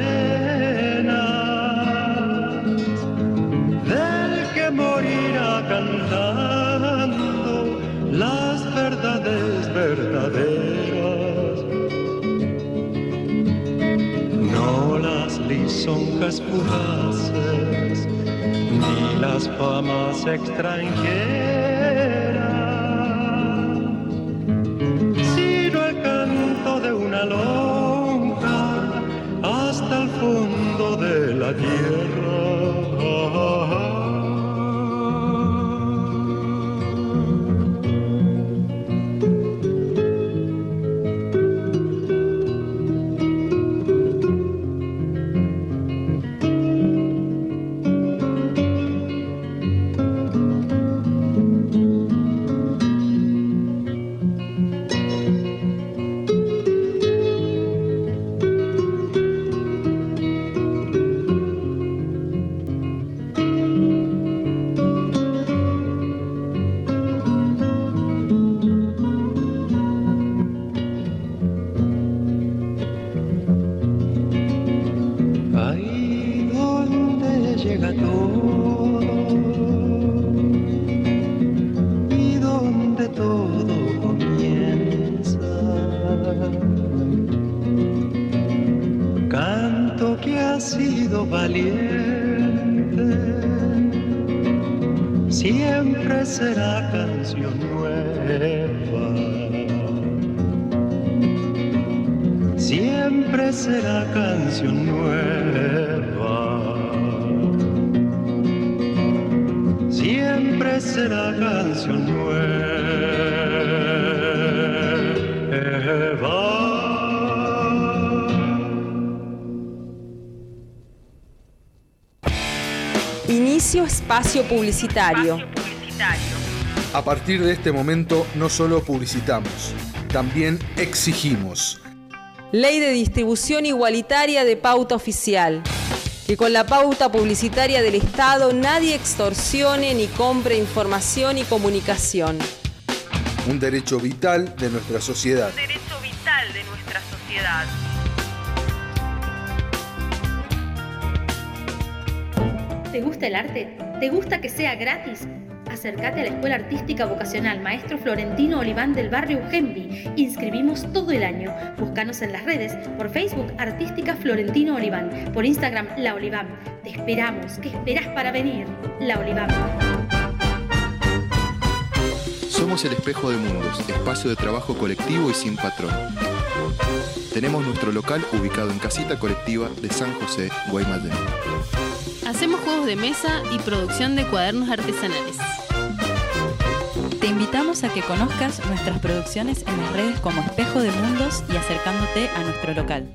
venas del que morirá cantando las verdades verdaderas, no las lisonjas fugaces ni las famas extranjeras, sino el canto de una lonja hasta el fondo de la tierra. ha sido valiente, siempre será canción nueva, siempre será canción nueva, siempre será canción nueva. Inicio espacio publicitario. espacio publicitario. A partir de este momento no solo publicitamos, también exigimos. Ley de distribución igualitaria de pauta oficial. Que con la pauta publicitaria del Estado nadie extorsione ni compre información y comunicación. Un derecho vital de nuestra sociedad. Un derecho vital de nuestra sociedad. ¿Te gusta el arte? ¿Te gusta que sea gratis? Acércate a la Escuela Artística Vocacional Maestro Florentino Oliván del barrio Ugembi. Inscribimos todo el año. Búscanos en las redes, por Facebook Artística Florentino Oliván, por Instagram La Oliván. Te esperamos. ¿Qué esperás para venir? La Oliván. Somos el Espejo de Mundos, espacio de trabajo colectivo y sin patrón. Tenemos nuestro local ubicado en Casita Colectiva de San José, Guaymallén. Hacemos juegos de mesa y producción de cuadernos artesanales. Te invitamos a que conozcas nuestras producciones en las redes como Espejo de Mundos y acercándote a nuestro local.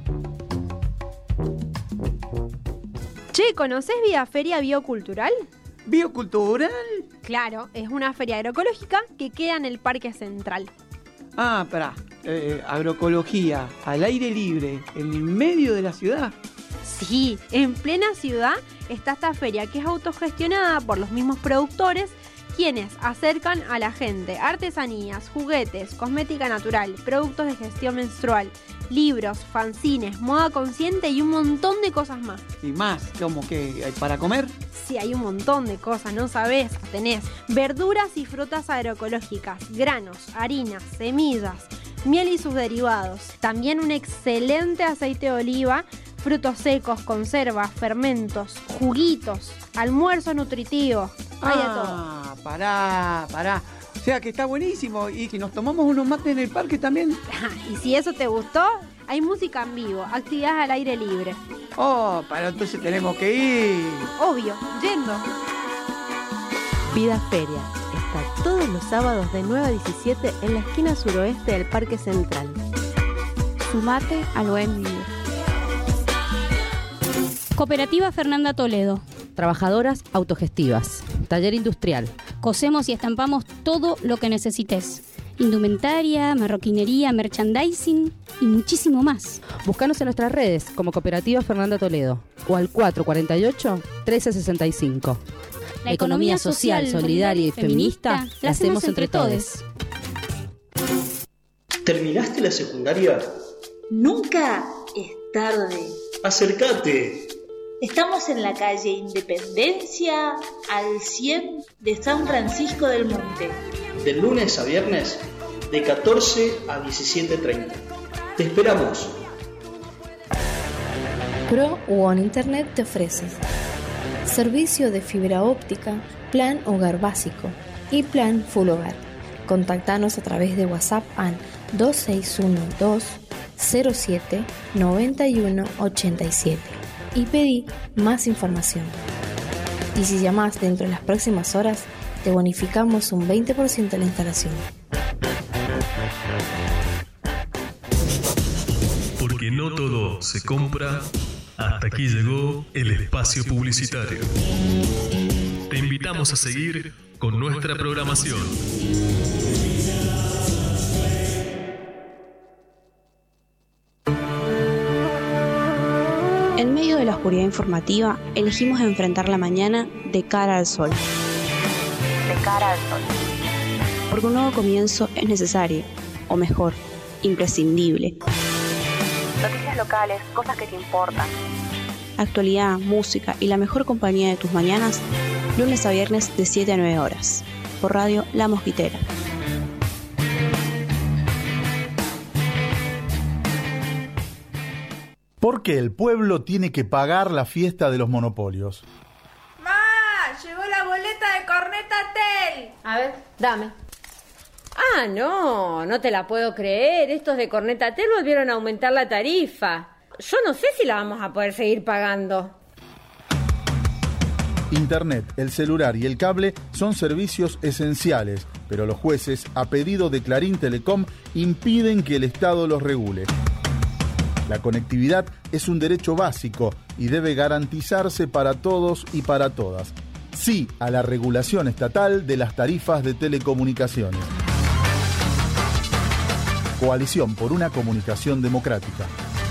Che, ¿conocés Vía Feria Biocultural? ¿Biocultural? Claro, es una feria agroecológica que queda en el Parque Central. Ah, pará. Eh, agroecología, al aire libre, en el medio de la ciudad. Sí, en plena ciudad está esta feria que es autogestionada por los mismos productores, quienes acercan a la gente artesanías, juguetes, cosmética natural, productos de gestión menstrual, libros, fanzines, moda consciente y un montón de cosas más. ¿Y más? ¿Cómo que para comer? Sí, hay un montón de cosas, ¿no sabés? Tenés verduras y frutas agroecológicas, granos, harinas, semillas, miel y sus derivados. También un excelente aceite de oliva, frutos secos, conservas, fermentos, juguitos, almuerzo nutritivo. Hay de todo. Ah, pará, pará. O sea que está buenísimo. Y si nos tomamos unos mates en el parque también. Y si eso te gustó, hay música en vivo, actividades al aire libre. Oh, para entonces tenemos que ir. Obvio, yendo. Vida Feria está todos los sábados de nueve a diecisiete en la esquina suroeste del Parque Central. Sumate al buen vivir. Cooperativa Fernanda Toledo. Trabajadoras autogestivas. Taller industrial. Cosemos y estampamos todo lo que necesites. Indumentaria, marroquinería, merchandising y muchísimo más. Búscanos en nuestras redes como Cooperativa Fernanda Toledo o al cuatro cuatro ocho, trece sesenta y cinco. La economía social, solidaria y feminista la hacemos entre todos. ¿Terminaste la secundaria? Nunca es tarde. Acércate. Estamos en la calle Independencia al cien de San Francisco del Monte. De lunes a viernes, de catorce a diecisiete treinta. Te esperamos. Pro One Internet te ofrece servicio de fibra óptica, plan hogar básico y plan full hogar. Contactanos a través de WhatsApp al dos seis uno dos cero siete nueve uno ocho siete y pedí más información. Y si llamás dentro de las próximas horas, te bonificamos un veinte por ciento de la instalación. Porque no todo se compra. Hasta aquí llegó el espacio publicitario. Te invitamos a seguir con nuestra programación. En medio de la oscuridad informativa, elegimos enfrentar la mañana de cara al sol. De cara al sol. Porque un nuevo comienzo es necesario, o mejor, imprescindible. Noticias locales, cosas que te importan. Actualidad, música y la mejor compañía de tus mañanas, lunes a viernes de siete a nueve horas. Por radio La Mosquitera. ¿Por qué el pueblo tiene que pagar la fiesta de los monopolios? ¡Ma! Llegó la boleta de Corneta Tel. A ver, dame. Ah, no, no te la puedo creer. Estos de Corneta Tel volvieron a aumentar la tarifa. Yo no sé si la vamos a poder seguir pagando. Internet, el celular y el cable son servicios esenciales, pero los jueces, a pedido de Clarín Telecom, impiden que el Estado los regule. La conectividad es un derecho básico y debe garantizarse para todos y para todas. Sí a la regulación estatal de las tarifas de telecomunicaciones. Coalición por una comunicación democrática.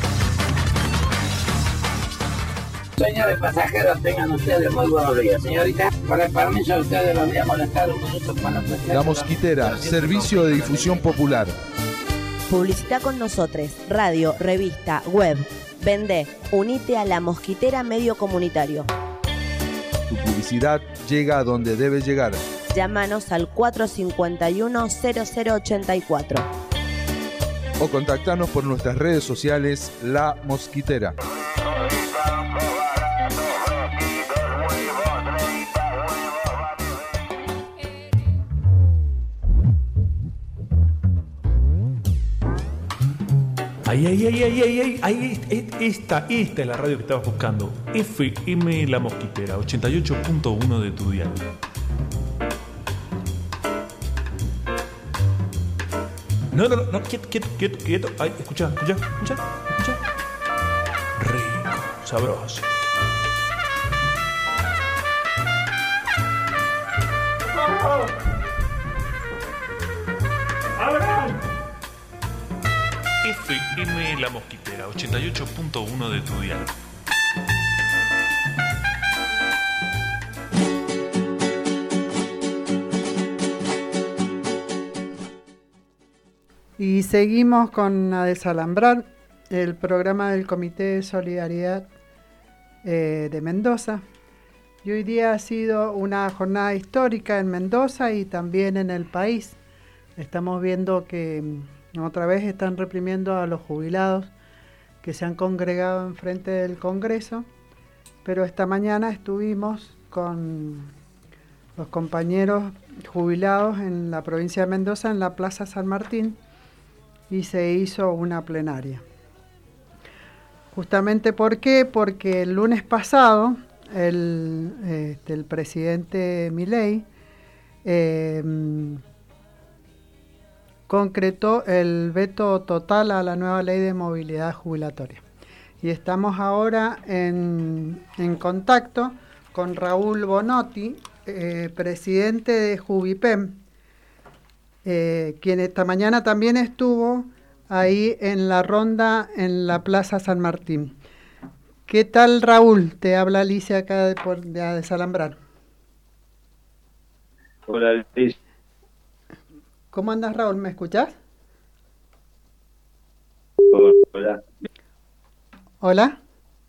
Señores pasajeros, tengan ustedes muy buenos días. Señorita, con el permiso de ustedes los voy a molestar un minuto para ofrecer... La Mosquitera, servicio de difusión popular. Publicita con nosotros, radio, revista, web. Vende, unite a La Mosquitera Medio Comunitario. Tu publicidad llega a donde debe llegar. Llámanos al cuatro cinco uno, cero cero ocho cuatro. O contactanos por nuestras redes sociales La Mosquitera. Ay, ay, ay, ay, ay, ay, ay, esta, esta es la radio que estabas buscando. F M La Mosquitera, ochenta y ocho punto uno de tu dial. No, no, no, no, quieto, quieto, quieto, quieto. Ay, escucha, escucha, escucha, escucha. Rico, sabroso. ¡Oh! ¡Abran! F M La Mosquitera, ochenta y ocho punto uno de tu dial. Y seguimos con A Desalambrar, el programa del Comité de Solidaridad eh, de Mendoza. Y hoy día ha sido una jornada histórica en Mendoza y también en el país. Estamos viendo que otra vez están reprimiendo a los jubilados que se han congregado enfrente del Congreso, pero esta mañana estuvimos con los compañeros jubilados en la provincia de Mendoza, en la Plaza San Martín, y se hizo una plenaria. Justamente, ¿por qué? Porque el lunes pasado el, este, el presidente Milei eh, concretó el veto total a la nueva ley de movilidad jubilatoria. Y estamos ahora en, en contacto con Raúl Bonotti, eh, presidente de Jubipem, eh, quien esta mañana también estuvo ahí en la ronda en la Plaza San Martín. ¿Qué tal, Raúl? Te habla Alicia acá de, por, de Desalambrar. Hola, Alicia. ¿Cómo andas, Raúl? ¿Me escuchás? Hola. Hola.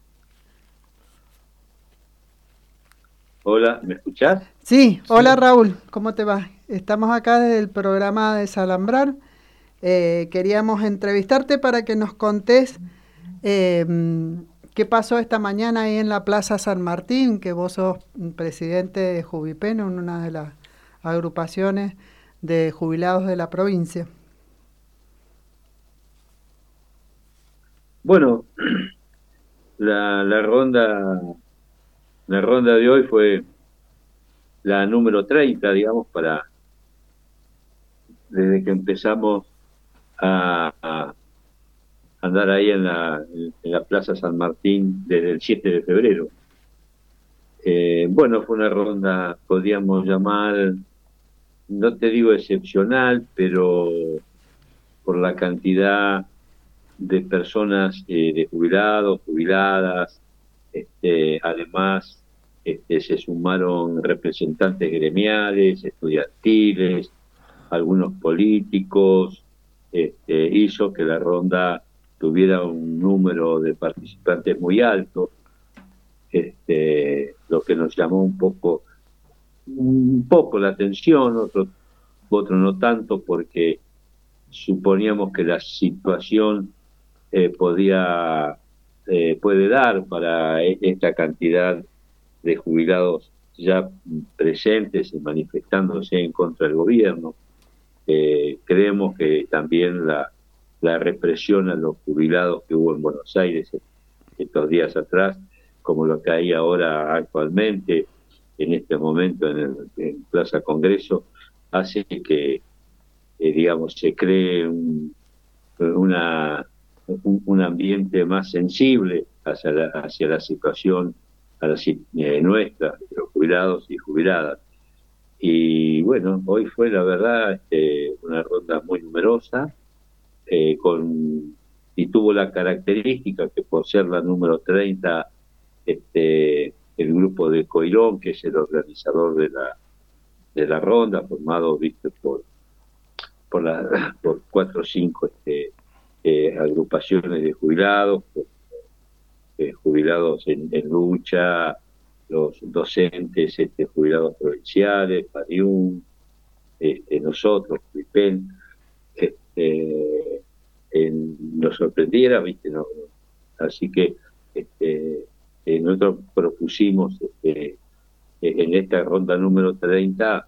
Hola, ¿me escuchás? Sí, hola, sí. Raúl, ¿cómo te va? Estamos acá desde el programa Desalambrar. Eh, queríamos entrevistarte para que nos contés eh, qué pasó esta mañana ahí en la Plaza San Martín, que vos sos presidente de Jubipem, una de las agrupaciones de jubilados de la provincia. Bueno, la, la ronda la ronda de hoy fue la número treinta, digamos, para desde que empezamos a, a andar ahí en la, en la Plaza San Martín desde el siete de febrero. Eh, bueno, fue una ronda, podríamos llamar, no te digo excepcional, pero por la cantidad de personas, eh, de jubilados, jubiladas, este, además este, se sumaron representantes gremiales, estudiantiles, algunos políticos, este, hizo que la ronda tuviera un número de participantes muy alto, este, lo que nos llamó un poco un poco la atención, otro, otro no tanto, porque suponíamos que la situación eh, podía eh, puede dar para esta cantidad de jubilados ya presentes y manifestándose en contra del gobierno. Eh, creemos que también la, la represión a los jubilados que hubo en Buenos Aires estos días atrás, como lo que hay ahora actualmente, en este momento en, el, en Plaza Congreso, hace que, eh, digamos, se cree un, una, un, un ambiente más sensible hacia la, hacia la situación a la, eh, nuestra, de los jubilados y jubiladas. Y bueno, hoy fue la verdad este, una ronda muy numerosa, eh, con, y tuvo la característica que por ser la número treinta, este, el grupo de Coirón, que es el organizador de la de la ronda, formado viste por por, la, por cuatro o cinco este, eh, agrupaciones de jubilados, por, eh, jubilados en, en lucha, los docentes este, jubilados provinciales, Pariún, este, nosotros, Pipen, este, en, nos sorprendiera, viste, no, no. Así que este, eh, nosotros propusimos este, en esta ronda número treinta,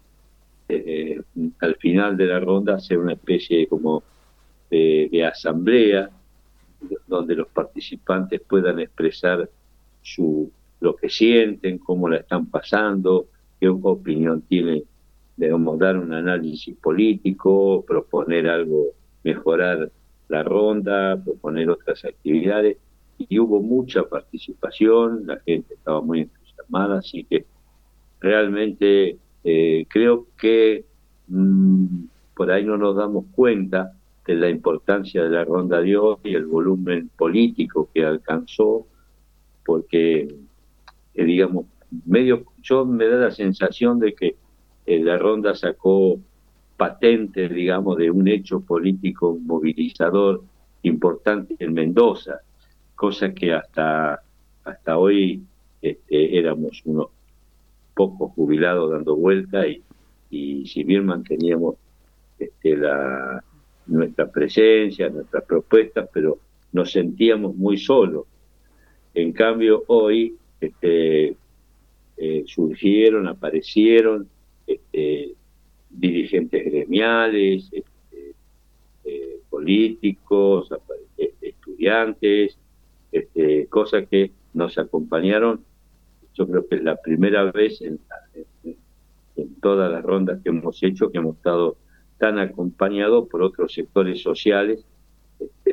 eh, al final de la ronda, hacer una especie como de, de asamblea donde los participantes puedan expresar su lo que sienten, cómo la están pasando, qué opinión tienen, debemos dar un análisis político, proponer algo, mejorar la ronda, proponer otras actividades, y hubo mucha participación, la gente estaba muy entusiasmada, así que realmente eh, creo que mmm, por ahí no nos damos cuenta de la importancia de la ronda de hoy y el volumen político que alcanzó, porque eh, digamos, medio, yo me da la sensación de que eh, la ronda sacó patente, digamos, de un hecho político movilizador importante en Mendoza, cosa que hasta hasta hoy este, éramos unos pocos jubilados dando vuelta y, y si bien manteníamos este, la, nuestra presencia, nuestras propuestas, pero nos sentíamos muy solos. En cambio, hoy este, eh, surgieron, aparecieron este, dirigentes gremiales, este, eh, políticos, este, estudiantes, este, cosas que nos acompañaron. Yo creo que es la primera vez en, en, en todas las rondas que hemos hecho que hemos estado tan acompañados por otros sectores sociales, este,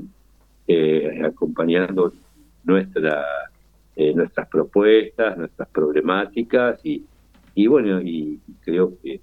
eh, acompañando nuestra, eh, nuestras propuestas, nuestras problemáticas, y, y bueno, y creo que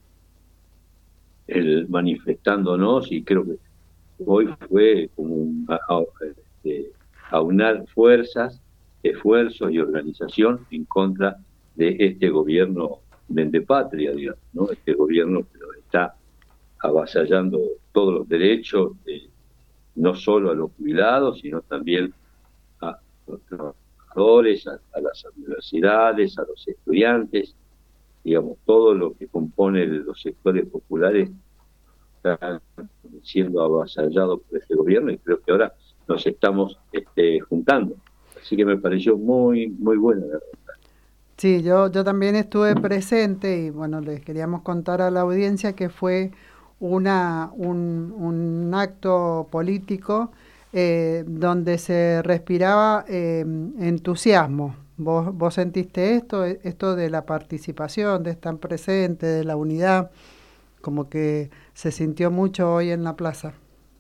el manifestándonos, y creo que hoy fue como un, a, a, este, aunar fuerzas, esfuerzos y organización en contra de este gobierno vendepatria, digamos, ¿no? Este gobierno que nos está avasallando todos los derechos, eh, no solo a los jubilados, sino también a los trabajadores, a, a las universidades, a los estudiantes, digamos, todo lo que compone los sectores populares está siendo avasallado por este gobierno, y creo que ahora nos estamos este, juntando. Así que me pareció muy muy buena la verdad. Sí, yo, yo también estuve presente y bueno, les queríamos contar a la audiencia que fue una un, un acto político eh, donde se respiraba eh, entusiasmo. ¿Vos, ¿Vos sentiste esto, esto de la participación, de estar presente, de la unidad? Como que se sintió mucho hoy en la plaza.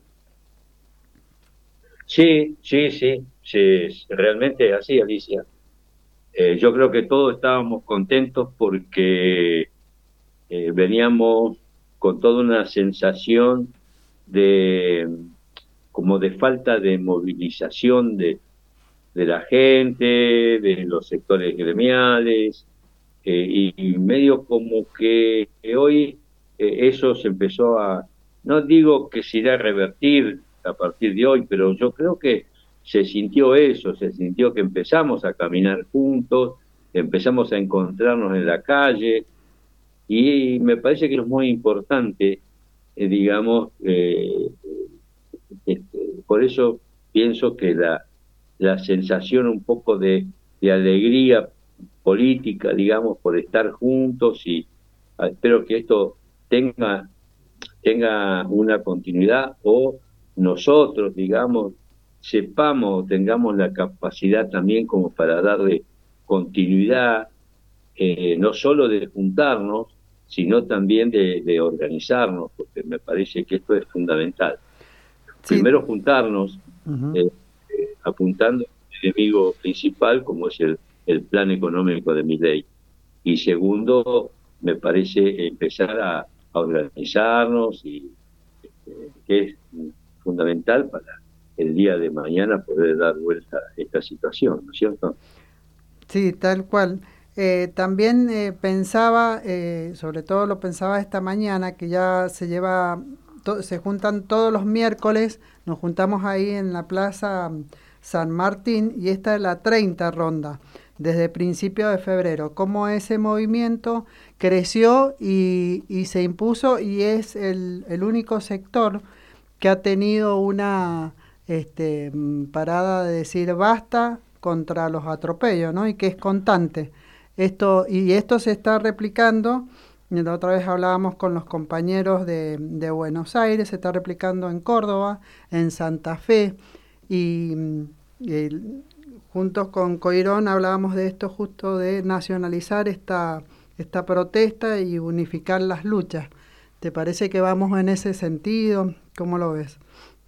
Sí, sí, sí, sí, realmente así, Alicia. Eh, yo creo que todos estábamos contentos porque eh, veníamos con toda una sensación de como de falta de movilización de, de la gente, de los sectores gremiales, eh, y, y medio como que, que hoy eh, eso se empezó a, no digo que se irá a revertir a partir de hoy, pero yo creo que se sintió eso, se sintió que empezamos a caminar juntos, empezamos a encontrarnos en la calle, y me parece que es muy importante, eh, digamos, eh, este, por eso pienso que la la sensación un poco de, de alegría política, digamos, por estar juntos, y espero que esto tenga, tenga una continuidad, o nosotros, digamos, sepamos, tengamos la capacidad también como para darle continuidad, eh, no solo de juntarnos, sino también de, de organizarnos, porque me parece que esto es fundamental. Sí. Primero juntarnos, uh-huh. eh, eh, apuntando al enemigo principal, como es el, el plan económico de Milei. Y segundo, me parece empezar a, a organizarnos, y eh, que es fundamental para el día de mañana poder dar vuelta a esta situación, ¿no es cierto? Sí, tal cual. Eh, también eh, pensaba, eh, sobre todo lo pensaba esta mañana, que ya se lleva, to- se juntan todos los miércoles, nos juntamos ahí en la Plaza San Martín, y esta es la treinta ronda, desde principios de febrero. Cómo ese movimiento creció y, y se impuso, y es el, el único sector que ha tenido una este, parada de decir basta contra los atropellos, ¿no? Y que es constante. Esto, y esto se está replicando, y la otra vez hablábamos con los compañeros de, de Buenos Aires, se está replicando en Córdoba, en Santa Fe, y, y juntos con Coirón hablábamos de esto, justo de nacionalizar esta, esta protesta y unificar las luchas. ¿Te parece que vamos en ese sentido? ¿Cómo lo ves?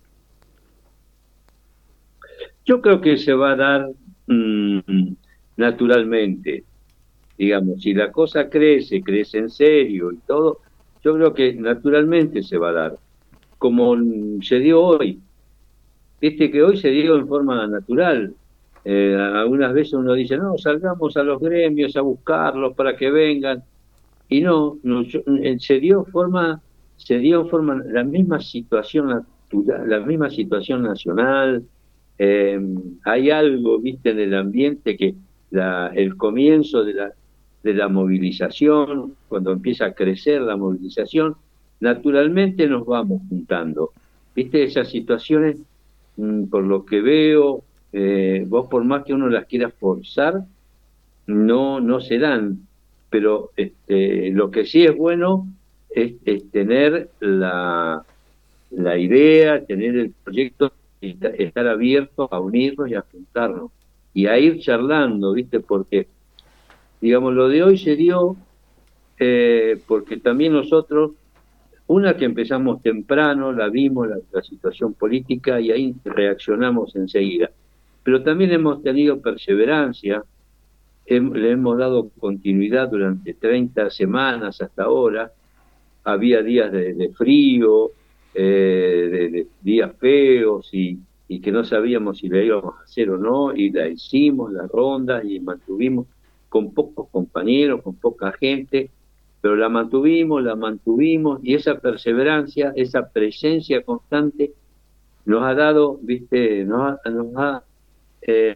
Yo creo que se va a dar mmm, naturalmente. Digamos, si la cosa crece, crece en serio y todo, yo creo que naturalmente se va a dar, como se dio hoy. Viste que hoy se dio en forma natural. Eh, algunas veces uno dice, no, salgamos a los gremios a buscarlos para que vengan. Y no, no yo, se dio forma, se dio forma la misma situación natural, la misma situación nacional. Eh, hay algo, viste, en el ambiente que la, el comienzo de la de la movilización, cuando empieza a crecer la movilización, naturalmente nos vamos juntando. ¿Viste? Esas situaciones, mmm, por lo que veo, eh, vos por más que uno las quiera forzar, no, no se dan. Pero este, lo que sí es bueno es, es tener la, la idea, tener el proyecto, y estar abiertos a unirnos y a juntarnos. Y a ir charlando, ¿viste? Porque digamos, lo de hoy se dio eh, porque también nosotros, una que empezamos temprano, la vimos, la, la situación política, y ahí reaccionamos enseguida. Pero también hemos tenido perseverancia, hem, le hemos dado continuidad durante treinta semanas hasta ahora. Había días de, de frío, eh, de, de días feos, y, y que no sabíamos si la íbamos a hacer o no, y la hicimos, las rondas, y mantuvimos con pocos compañeros, con poca gente, pero la mantuvimos, la mantuvimos, y esa perseverancia, esa presencia constante nos ha dado, viste, nos ha, nos ha eh,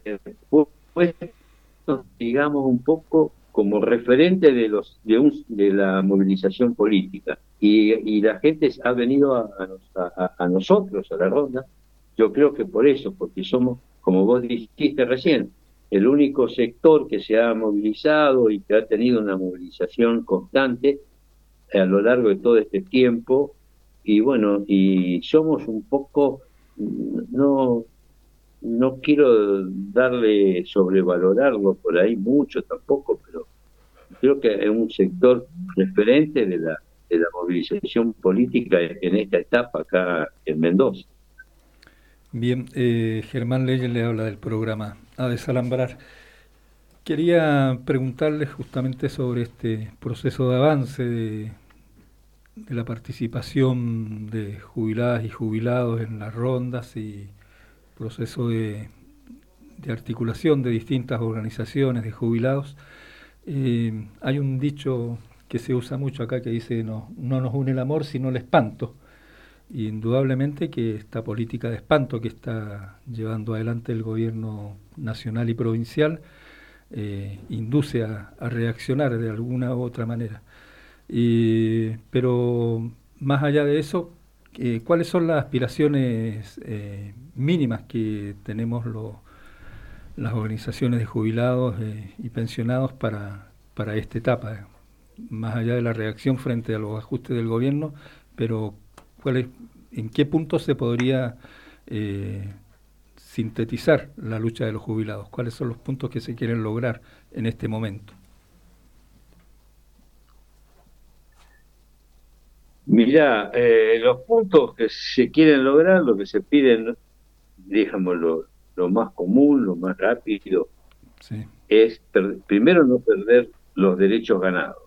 puesto, digamos, un poco como referente de los de, un, de la movilización política, y, y la gente ha venido a, a, a nosotros, a la ronda. Yo creo que por eso, porque somos, como vos dijiste recién, el único sector que se ha movilizado y que ha tenido una movilización constante a lo largo de todo este tiempo. Y bueno, y somos un poco, no, no quiero darle, sobrevalorarlo por ahí mucho tampoco, pero creo que es un sector referente de la, de la movilización política en esta etapa acá en Mendoza. Bien, eh, Germán Leyes le habla del programa A Desalambrar. Quería preguntarle justamente sobre este proceso de avance de, de la participación de jubiladas y jubilados en las rondas, y proceso de, de articulación de distintas organizaciones de jubilados. Eh, hay un dicho que se usa mucho acá que dice no, no nos une el amor sino el espanto. Y indudablemente que esta política de espanto que está llevando adelante el gobierno nacional y provincial eh, induce a, a reaccionar de alguna u otra manera. Y, pero más allá de eso, eh, ¿cuáles son las aspiraciones eh, mínimas que tenemos los, las organizaciones de jubilados eh, y pensionados para, para esta etapa, eh, más allá de la reacción frente a los ajustes del gobierno, pero ¿cuál es, en qué punto se podría eh, sintetizar la lucha de los jubilados? ¿Cuáles son los puntos que se quieren lograr en este momento? Mirá, eh, los puntos que se quieren lograr, lo que se piden, digamos, lo, lo más común, lo más rápido, sí. es per- primero no perder los derechos ganados.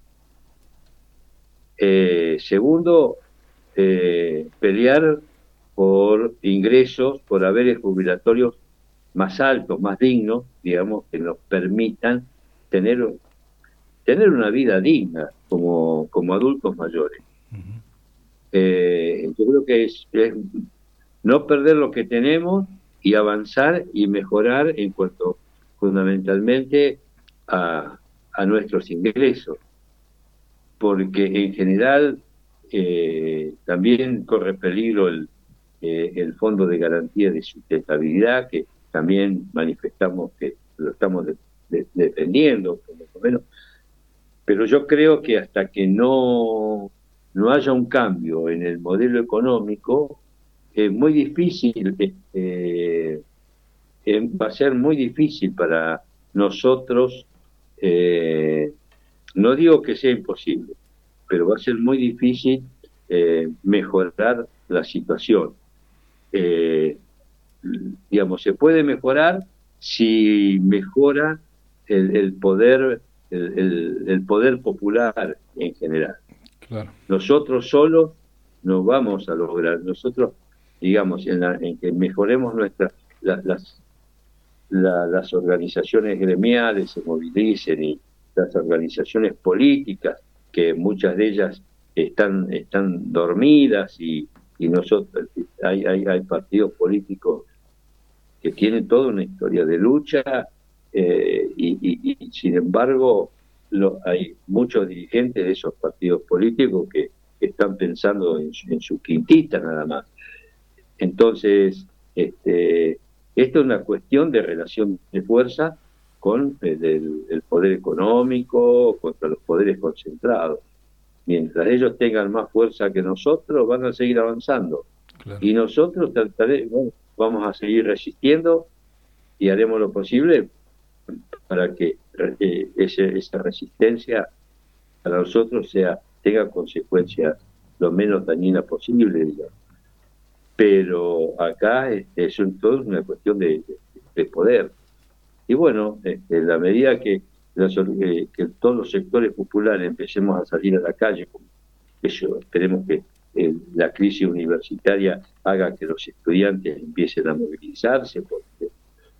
Eh, segundo, eh, pelear por ingresos, por haberes jubilatorios más altos, más dignos, digamos, que nos permitan tener, tener una vida digna como, como adultos mayores. Uh-huh. Eh, yo creo que es, es no perder lo que tenemos y avanzar y mejorar en cuanto fundamentalmente a, a nuestros ingresos, porque en general eh, también corre peligro el, eh, el Fondo de Garantía de Sustentabilidad, que también manifestamos que lo estamos de, de, defendiendo, por lo menos, pero yo creo que hasta que no, no haya un cambio en el modelo económico, es muy difícil, eh, eh, va a ser muy difícil para nosotros, eh, no digo que sea imposible, pero va a ser muy difícil eh, mejorar la situación. Eh, digamos, se puede mejorar si mejora el, el poder el, el, el poder popular en general. Claro. Nosotros solos no vamos a lograr, nosotros digamos, en, la, en que mejoremos nuestras la, las la, las organizaciones gremiales se movilicen y las organizaciones políticas, que muchas de ellas están están dormidas y, y nosotros hay, hay hay partidos políticos que tienen toda una historia de lucha eh, y, y, y sin embargo lo, hay muchos dirigentes de esos partidos políticos que, que están pensando en, en su quintita nada más. Entonces, este, esto es una cuestión de relación de fuerza con el, el, el poder económico, contra los poderes concentrados. Mientras ellos tengan más fuerza que nosotros, van a seguir avanzando. Claro. Y nosotros trataremos, bueno, vamos a seguir resistiendo y haremos lo posible para que eh, ese, esa resistencia para nosotros sea tenga consecuencias lo menos dañinas posible, digamos. Pero acá este, es un, todo una cuestión de, de, de poder. Y bueno, este, en la medida que, las, eh, que todos los sectores populares empecemos a salir a la calle, como eso, esperemos que eh, la crisis universitaria haga que los estudiantes empiecen a movilizarse, porque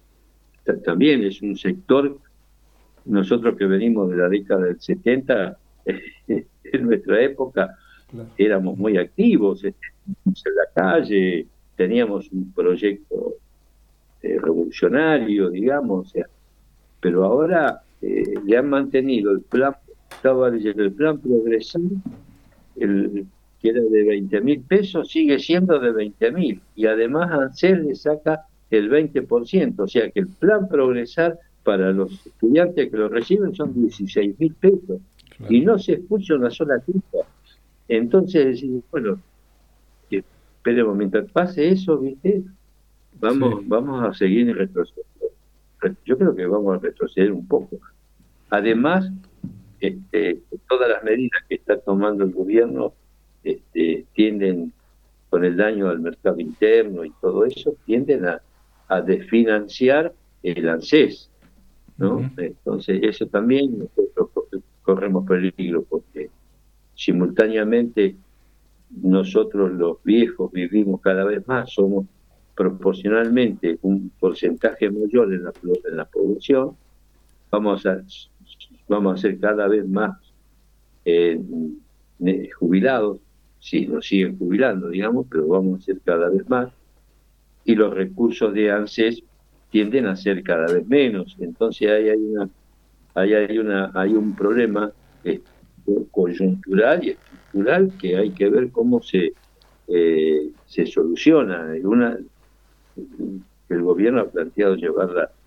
t- también es un sector, nosotros que venimos de la década del setenta, eh, en nuestra época, claro, éramos muy activos, estábamos en la calle, teníamos un proyecto eh, revolucionario, digamos, o sea, pero ahora eh, le han mantenido el plan, estaba leyendo el plan Progresar, el que era de veinte mil pesos, sigue siendo de veinte mil, y además ANSES le saca el veinte por ciento, o sea que el plan Progresar para los estudiantes que lo reciben son dieciséis mil pesos, claro, y no se escucha una sola crítica. Entonces decimos, bueno, que esperemos, mientras pase eso, ¿viste? Vamos, sí. vamos a seguir retrocediendo. Yo creo que vamos a retroceder un poco. Además, este, todas las medidas que está tomando el gobierno este, tienden, con el daño al mercado interno y todo eso, tienden a, a desfinanciar el ANSES, ¿no? Uh-huh. Entonces, eso también nosotros corremos peligro, porque simultáneamente nosotros los viejos vivimos cada vez más, somos proporcionalmente un porcentaje mayor en la, en la población, vamos a vamos a ser cada vez más eh, jubilados, sí, nos siguen jubilando, digamos, pero vamos a ser cada vez más, y los recursos de ANSES tienden a ser cada vez menos. Entonces ahí hay una ahí hay una hay un problema eh, coyuntural y estructural que hay que ver cómo se eh, se soluciona. Una el gobierno ha planteado llevarla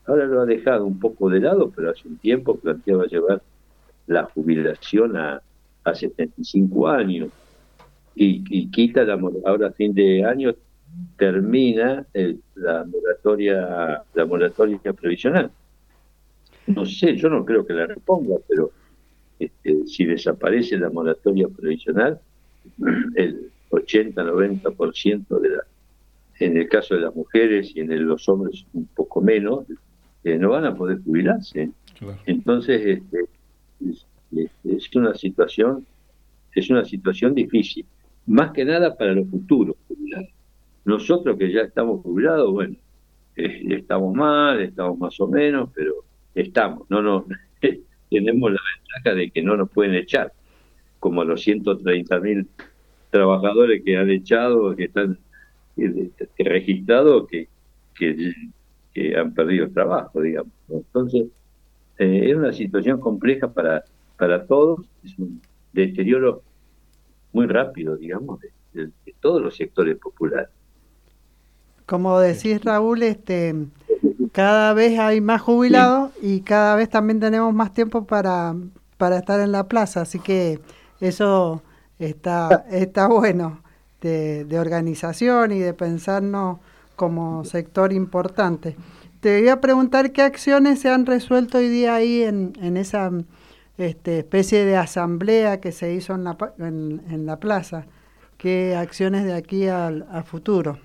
Ahora lo ha dejado un poco de lado, pero hace un tiempo planteaba llevar la jubilación a, a setenta y cinco años y, y quita la ahora a fin de año termina el, la moratoria la moratoria previsional. No sé, yo no creo que la reponga, pero este, si desaparece la moratoria previsional, el ochenta noventa por ciento de la, en el caso de las mujeres y en el, los hombres un poco menos, eh, no van a poder jubilarse. Claro. Entonces este, es, es, es una situación es una situación difícil, más que nada para los futuros jubilados. Nosotros que ya estamos jubilados, bueno, eh, estamos mal, estamos más o menos, pero estamos, no no tenemos la ventaja de que no nos pueden echar, como los ciento treinta mil trabajadores que han echado, que están eh, registrados, que, que, que han perdido el trabajo, digamos. Entonces, eh, es una situación compleja para, para todos, es un deterioro muy rápido, digamos, de, de, de todos los sectores populares. Como decís, Raúl, este, cada vez hay más jubilados sí. y cada vez también tenemos más tiempo para, para estar en la plaza, así que eso está, está bueno, de, de organización y de pensarnos como sector importante. Te voy a preguntar qué acciones se han resuelto hoy día ahí en, en esa este, especie de asamblea que se hizo en la, en, en la plaza. ¿Qué acciones de aquí al, al futuro?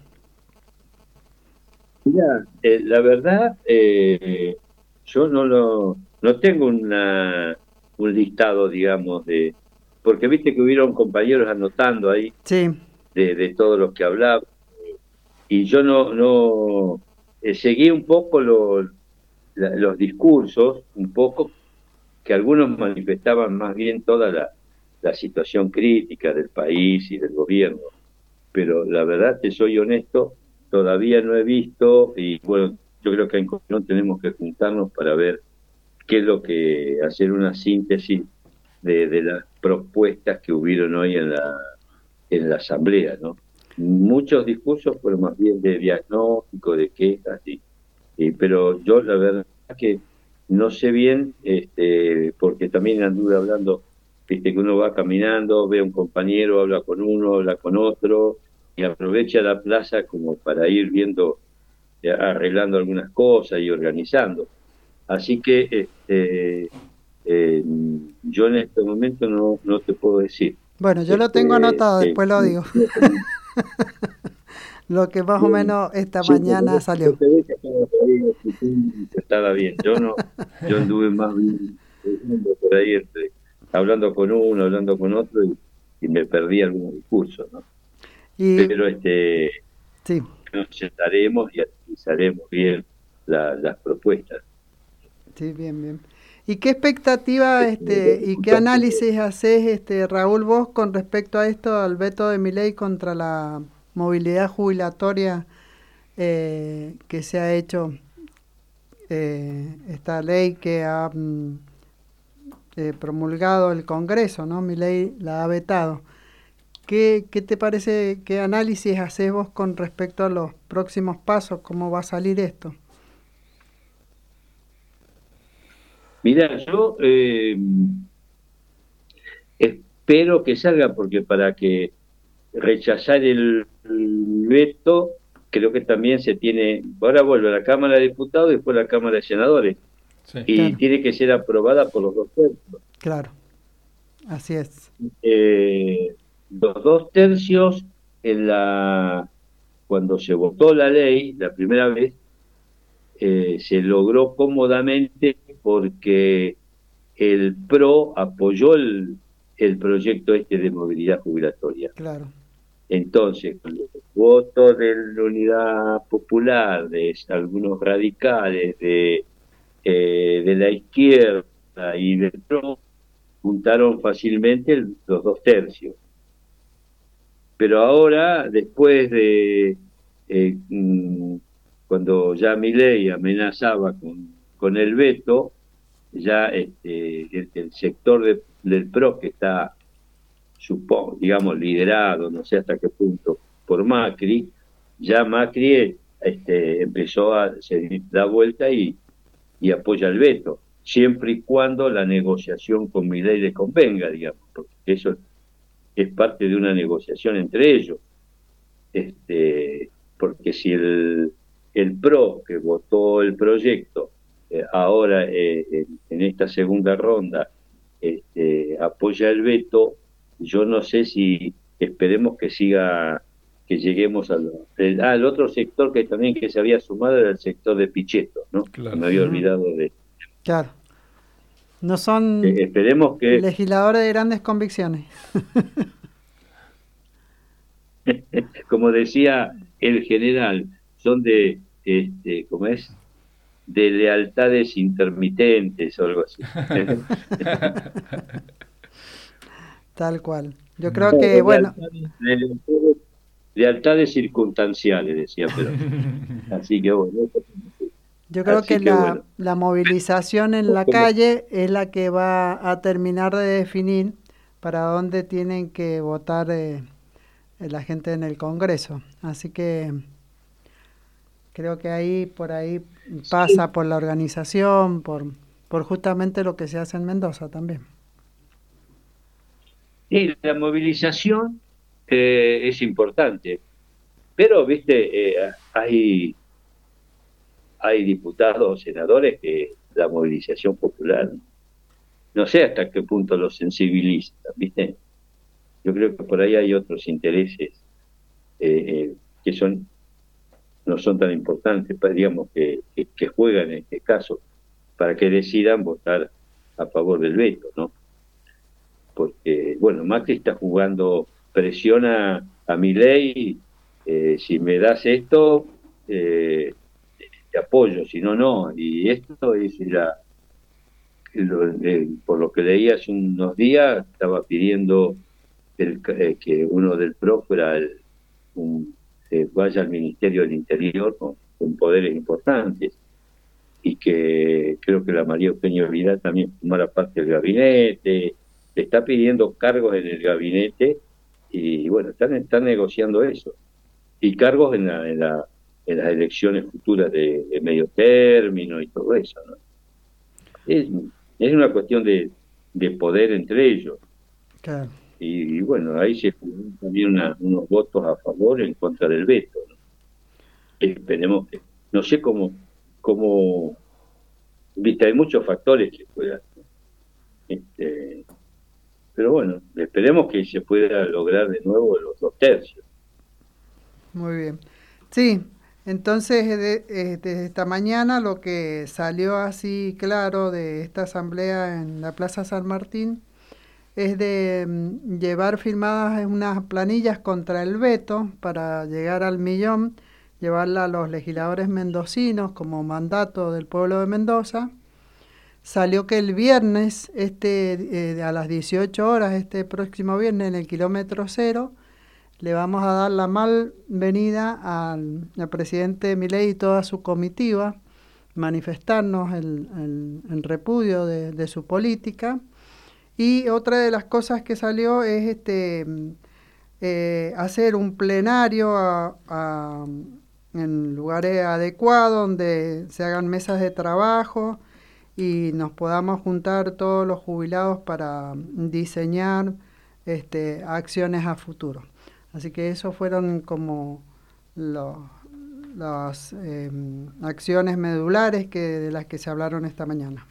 Mira, eh, la verdad, eh, yo no lo no tengo una, un listado, digamos, de porque viste que hubieron compañeros anotando ahí sí. de, de todos los que hablaban, y yo no no eh, seguí un poco lo, la, los discursos, un poco, que algunos manifestaban más bien toda la, la situación crítica del país y del gobierno, pero la verdad, te soy honesto, todavía no he visto, y bueno, yo creo que en Colón tenemos que juntarnos para ver qué es lo que, hacer una síntesis de, de las propuestas que hubieron hoy en la en la asamblea, ¿no? Muchos discursos fueron más bien de diagnóstico, de quejas, y, y, pero yo la verdad que no sé bien, este, porque también anduve hablando, viste que uno va caminando, ve a un compañero, habla con uno, habla con otro, y aprovecha la plaza como para ir viendo, arreglando algunas cosas y organizando. Así que este, eh, yo en este momento no, no te puedo decir. Bueno, yo este, lo tengo anotado, eh, después lo digo. Lo que más o menos esta sí, mañana salió. Estaba bien, yo no, yo anduve más bien por ahí entre, hablando con uno, hablando con otro, y, y me perdí algunos discursos, ¿no? Y, pero este sí. nos sentaremos y analizaremos bien la, las propuestas. Sí, bien, bien. ¿Y qué expectativa este y qué análisis haces, este Raúl, vos con respecto a esto, al veto de Milei contra la movilidad jubilatoria eh, que se ha hecho, eh, esta ley que ha mm, eh, promulgado el Congreso, ¿no? Milei la ha vetado. ¿Qué, ¿Qué te parece, qué análisis haces vos con respecto a los próximos pasos? ¿Cómo va a salir esto? Mira, yo eh, espero que salga, porque para que rechazar el, el veto, creo que también se tiene, ahora vuelve a la Cámara de Diputados y después a la Cámara de Senadores, sí, y claro, tiene que ser aprobada por los dos tercios. Claro, así es. Eh, los dos tercios en la cuando se votó la ley la primera vez, eh, se logró cómodamente porque el P R O apoyó el, el proyecto este de movilidad jubilatoria. Claro. Entonces, con los votos de la Unidad Popular, de algunos radicales, de, eh, de la izquierda y del P R O, juntaron fácilmente el, los dos tercios. Pero ahora, después de eh, cuando ya Milei amenazaba con, con el veto, ya este, el, el sector de, del P R O, que está, supongo, digamos, liderado, no sé hasta qué punto, por Macri, ya Macri este, empezó a se da vuelta y, y apoya el veto, siempre y cuando la negociación con Milei le convenga, digamos, porque eso es parte de una negociación entre ellos. Este, porque si el, el PRO que votó el proyecto eh, ahora eh, en, en esta segunda ronda este, apoya el veto, yo no sé si esperemos que siga, que lleguemos al, el, ah, el otro sector que también que se había sumado era el sector de Pichetto, ¿no? Claro. Me había olvidado de... Claro. No son eh, esperemos que... legisladores de grandes convicciones. Como decía el general, son de, este, ¿cómo es? De lealtades intermitentes o algo así. Tal cual. Yo creo que, no, bueno... Lealtades, lealtades circunstanciales, decía, pero... Así que bueno... Yo creo que, que la, bueno. la movilización en la calle es la que va a terminar de definir para dónde tienen que votar eh, la gente en el Congreso. Así que creo que ahí por ahí pasa por la organización, por, por justamente lo que se hace en Mendoza también. Sí, la movilización eh, es importante, pero viste, eh, hay... hay diputados o senadores que la movilización popular, no sé hasta qué punto los sensibiliza, ¿viste? Yo creo que por ahí hay otros intereses eh, eh, que son no son tan importantes, digamos, que, que, que juegan en este caso para que decidan votar a favor del veto, ¿no? Porque, bueno, Macri está jugando, presiona a Milei, eh, si me das esto, eh, te apoyo, si no, no. Y esto es la, lo, eh, por lo que leí hace unos días, estaba pidiendo el, eh, que uno del PRO fuera el, un, eh, vaya al Ministerio del Interior con, con poderes importantes, y que creo que la María Eugenia Vidal también formara parte del gabinete, le está pidiendo cargos en el gabinete, y bueno, están, están negociando eso, y cargos en la, en la en las elecciones futuras de, de medio término y todo eso, ¿no? Es, es una cuestión de, de poder entre ellos. Claro. Y, y bueno, ahí se jugaron también una, unos votos a favor en contra del veto, ¿no? Esperemos que, no sé cómo, cómo, viste, hay muchos factores que puedan, este, pero bueno, esperemos que se pueda lograr de nuevo los dos tercios. Muy bien. Sí. Entonces, de, eh, desde esta mañana lo que salió así claro de esta asamblea en la Plaza San Martín es de mm, llevar firmadas unas planillas contra el veto para llegar al millón, llevarla a los legisladores mendocinos como mandato del pueblo de Mendoza. Salió que el viernes, este eh, a las dieciocho horas, este próximo viernes, en el kilómetro cero, le vamos a dar la malvenida al, al presidente Milei y toda su comitiva, manifestarnos el, el, el repudio de, de su política. Y otra de las cosas que salió es este eh, hacer un plenario a, a, en lugares adecuados donde se hagan mesas de trabajo y nos podamos juntar todos los jubilados para diseñar este, acciones a futuro. Así que eso fueron como lo, las eh, acciones medulares que de las que se hablaron esta mañana.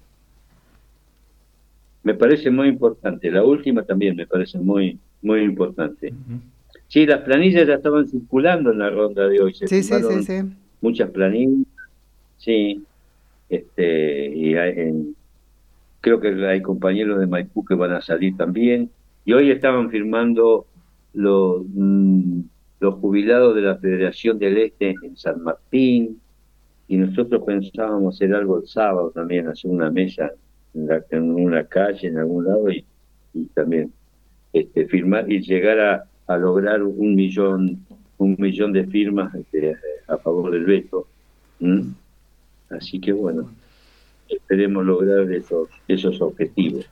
Me parece muy importante. La última también me parece muy muy importante. Uh-huh. Sí, las planillas ya estaban circulando en la ronda de hoy. Se sí, sí, sí, sí. Muchas planillas. Sí. Este, y hay, en, creo que hay compañeros de Maipú que van a salir también. Y hoy estaban firmando Los, mmm, los jubilados de la Federación del Este en San Martín, y nosotros pensábamos hacer algo el sábado también, hacer una mesa en, la, en una calle, en algún lado, y, y también este, firmar y llegar a, a lograr un millón un millón de firmas este, a favor del veto. ¿Mm? Así que bueno, esperemos lograr esos esos objetivos.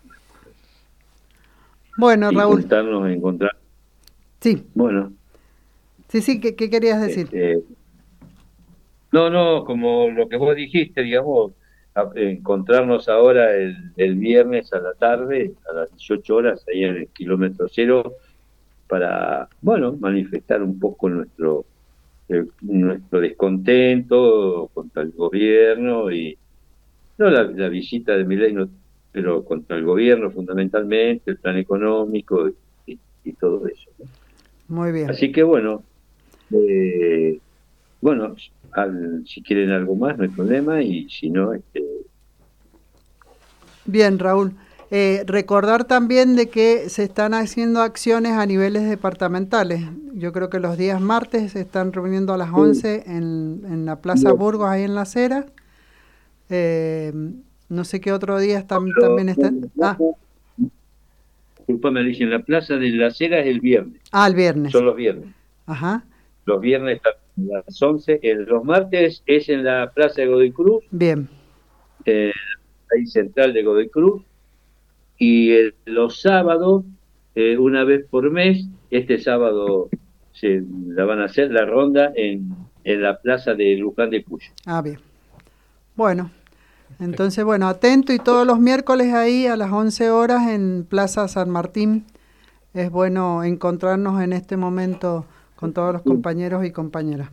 Bueno, y Raúl. Juntarnos, encontrar Sí. Bueno. Sí, sí, ¿qué, qué querías decir? Este, no, no, como lo que vos dijiste, digamos, a, encontrarnos ahora el, el viernes a la tarde, a las dieciocho horas, ahí en el kilómetro cero, para, bueno, manifestar un poco nuestro, eh, nuestro descontento contra el gobierno y no la, la visita de Milei, no, pero contra el gobierno fundamentalmente, el plan económico y, y todo eso, ¿no? Muy bien. Así que bueno, eh, bueno, al, si quieren algo más no hay problema y si no, este... Bien, Raúl. Eh, recordar también de que se están haciendo acciones a niveles departamentales. Yo creo que los días martes se están reuniendo a las once en, en la Plaza Burgos, ahí en La Acera. Eh, no sé qué otro día están, Pero, también están... Ah. Disculpame, dicen, la Plaza de La Acera es el viernes. Ah, el viernes. Son los viernes. Ajá. Los viernes están a las once. El, los martes es en la Plaza de Godoy Cruz. Bien. Eh, ahí central de Godoy Cruz. Y el, los sábados, eh, una vez por mes, este sábado se la van a hacer la ronda en, en la plaza de Luján de Cuyo. Ah, bien. Bueno, entonces, bueno, atento y todos los miércoles ahí a las once horas en Plaza San Martín. Es bueno encontrarnos en este momento con todos los compañeros y compañeras.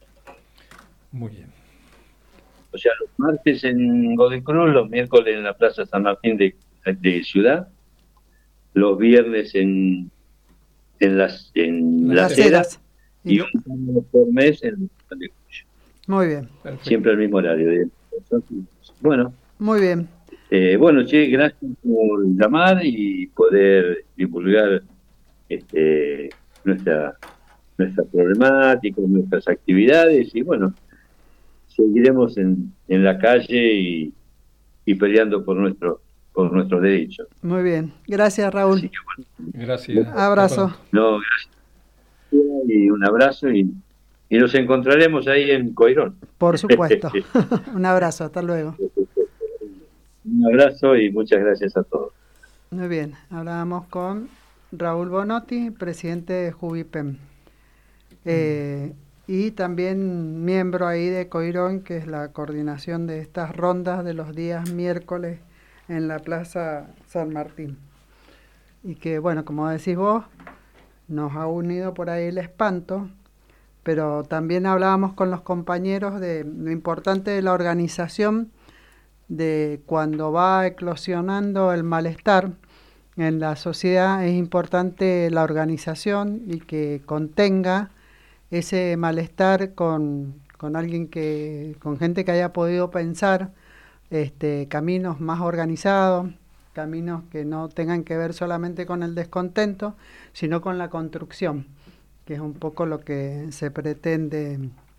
Muy bien. O sea, los martes en Godoy Cruz, los miércoles en la Plaza San Martín de de Ciudad, los viernes en en las en las Heras y un sábado por mes en Luján de Cuyo. Muy bien. Perfecto. Siempre al mismo horario. Bueno. Muy bien. Eh, bueno, che, gracias por llamar y poder divulgar este nuestra nuestra problemática, nuestras actividades y bueno, seguiremos en, en la calle y, y peleando por nuestro por nuestros derechos. Muy bien. Gracias, Raúl. Que, bueno, gracias. Abrazo. No, gracias. Y un abrazo y, y nos encontraremos ahí en Coirón. Por supuesto. Un abrazo. Hasta luego. Un abrazo y muchas gracias a todos. Muy bien. Hablábamos con Raúl Bonotti, presidente de Jubipem. Eh, y también miembro ahí de Coirón, que es la coordinación de estas rondas de los días miércoles en la Plaza San Martín. Y que, bueno, como decís vos, nos ha unido por ahí el espanto, pero también hablábamos con los compañeros de lo importante de la organización, de cuando va eclosionando el malestar en la sociedad, es importante la organización y que contenga ese malestar con, con alguien que, con gente que haya podido pensar Este, caminos más organizados, caminos que no tengan que ver solamente con el descontento, sino con la construcción, que es un poco lo que se pretende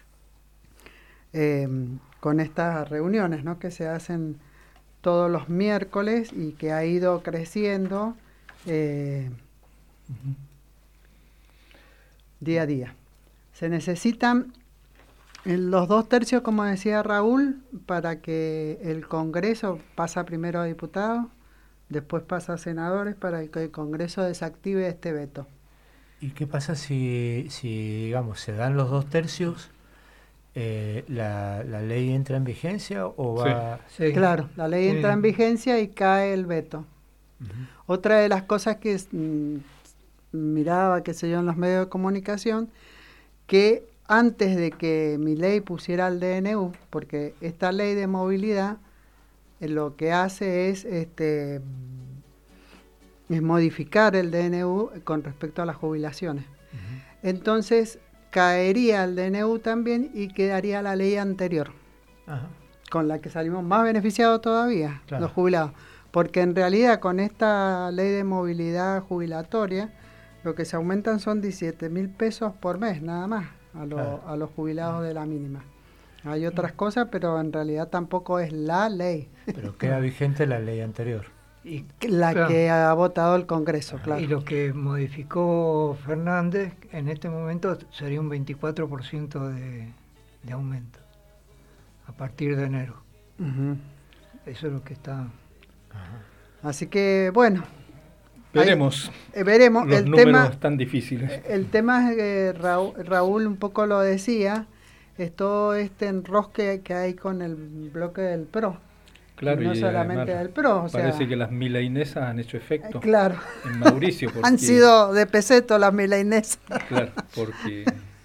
eh, con estas reuniones, ¿no? Que se hacen todos los miércoles y que ha ido creciendo eh, uh-huh. día a día. Se necesitan los dos tercios, como decía Raúl, para que el Congreso pasa primero a diputados, después pasa a senadores para que el Congreso desactive este veto. ¿Y qué pasa si, si digamos, se dan los dos tercios, eh, la, la ley entra en vigencia o va...? Sí, sí. Claro, la ley sí. entra en vigencia y cae el veto. Uh-huh. Otra de las cosas que mm, miraba, qué sé yo, en los medios de comunicación, que antes de que Milei pusiera el D N U, porque esta ley de movilidad eh, lo que hace es, este, es modificar el D N U con respecto a las jubilaciones. Uh-huh. Entonces caería el D N U también y quedaría la ley anterior, uh-huh. con la que salimos más beneficiados todavía, claro. los jubilados. Porque en realidad con esta ley de movilidad jubilatoria lo que se aumentan son diecisiete mil pesos por mes, nada más. A, lo, claro. a los jubilados de la mínima. Hay otras cosas, pero en realidad tampoco es la ley. Pero queda vigente la ley anterior. Y la claro. que ha votado el Congreso, claro. Y lo que modificó Fernández en este momento sería un veinticuatro por ciento de, de aumento a partir de enero. Uh-huh. Eso es lo que está... Uh-huh. Así que, bueno... Veremos. Ahí, eh, veremos. Los el números tema, tan difíciles. El tema es que Raúl, Raúl un poco lo decía, es todo este enrosque que hay con el bloque del P R O, Claro, y no y solamente además, del P R O. O parece sea, que las milainesas han hecho efecto. eh, claro. En Mauricio. Porque, han sido de peseto las milainesas. Claro, porque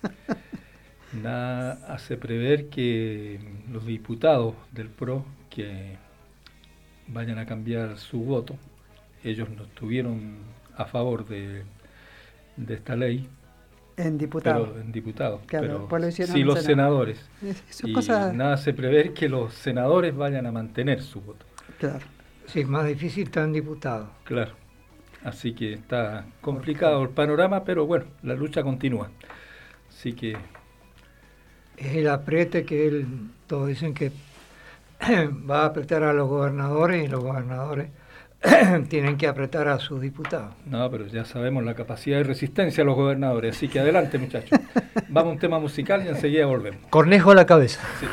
nada hace prever que los diputados del P R O que vayan a cambiar su voto, ellos no estuvieron a favor de, de esta ley. En diputados. Pero en diputados. Claro, pero lo sí en los senadores. Eso y cosa... nada hace prever que los senadores vayan a mantener su voto. Claro. Sí, es más difícil estar en diputados. Claro. Así que está complicado el panorama, pero bueno, la lucha continúa. Así que... Es el apriete que él, todos dicen que va a apretar a los gobernadores y los gobernadores tienen que apretar a sus diputados. No, pero ya sabemos la capacidad de resistencia de los gobernadores, así que adelante, muchachos. Vamos a un tema musical y enseguida volvemos. Cornejo a la cabeza. Sí.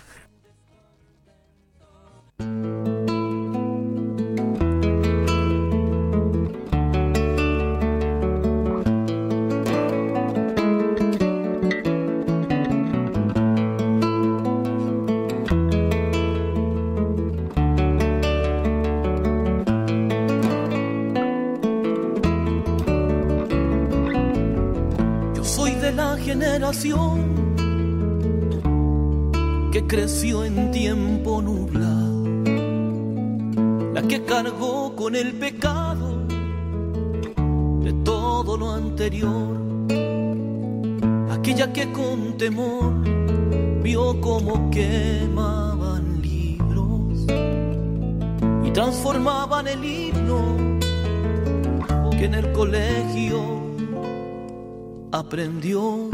Que creció en tiempo nublado, la que cargó con el pecado de todo lo anterior, aquella que con temor vio como quemaban libros y transformaban el himno que en el colegio aprendió.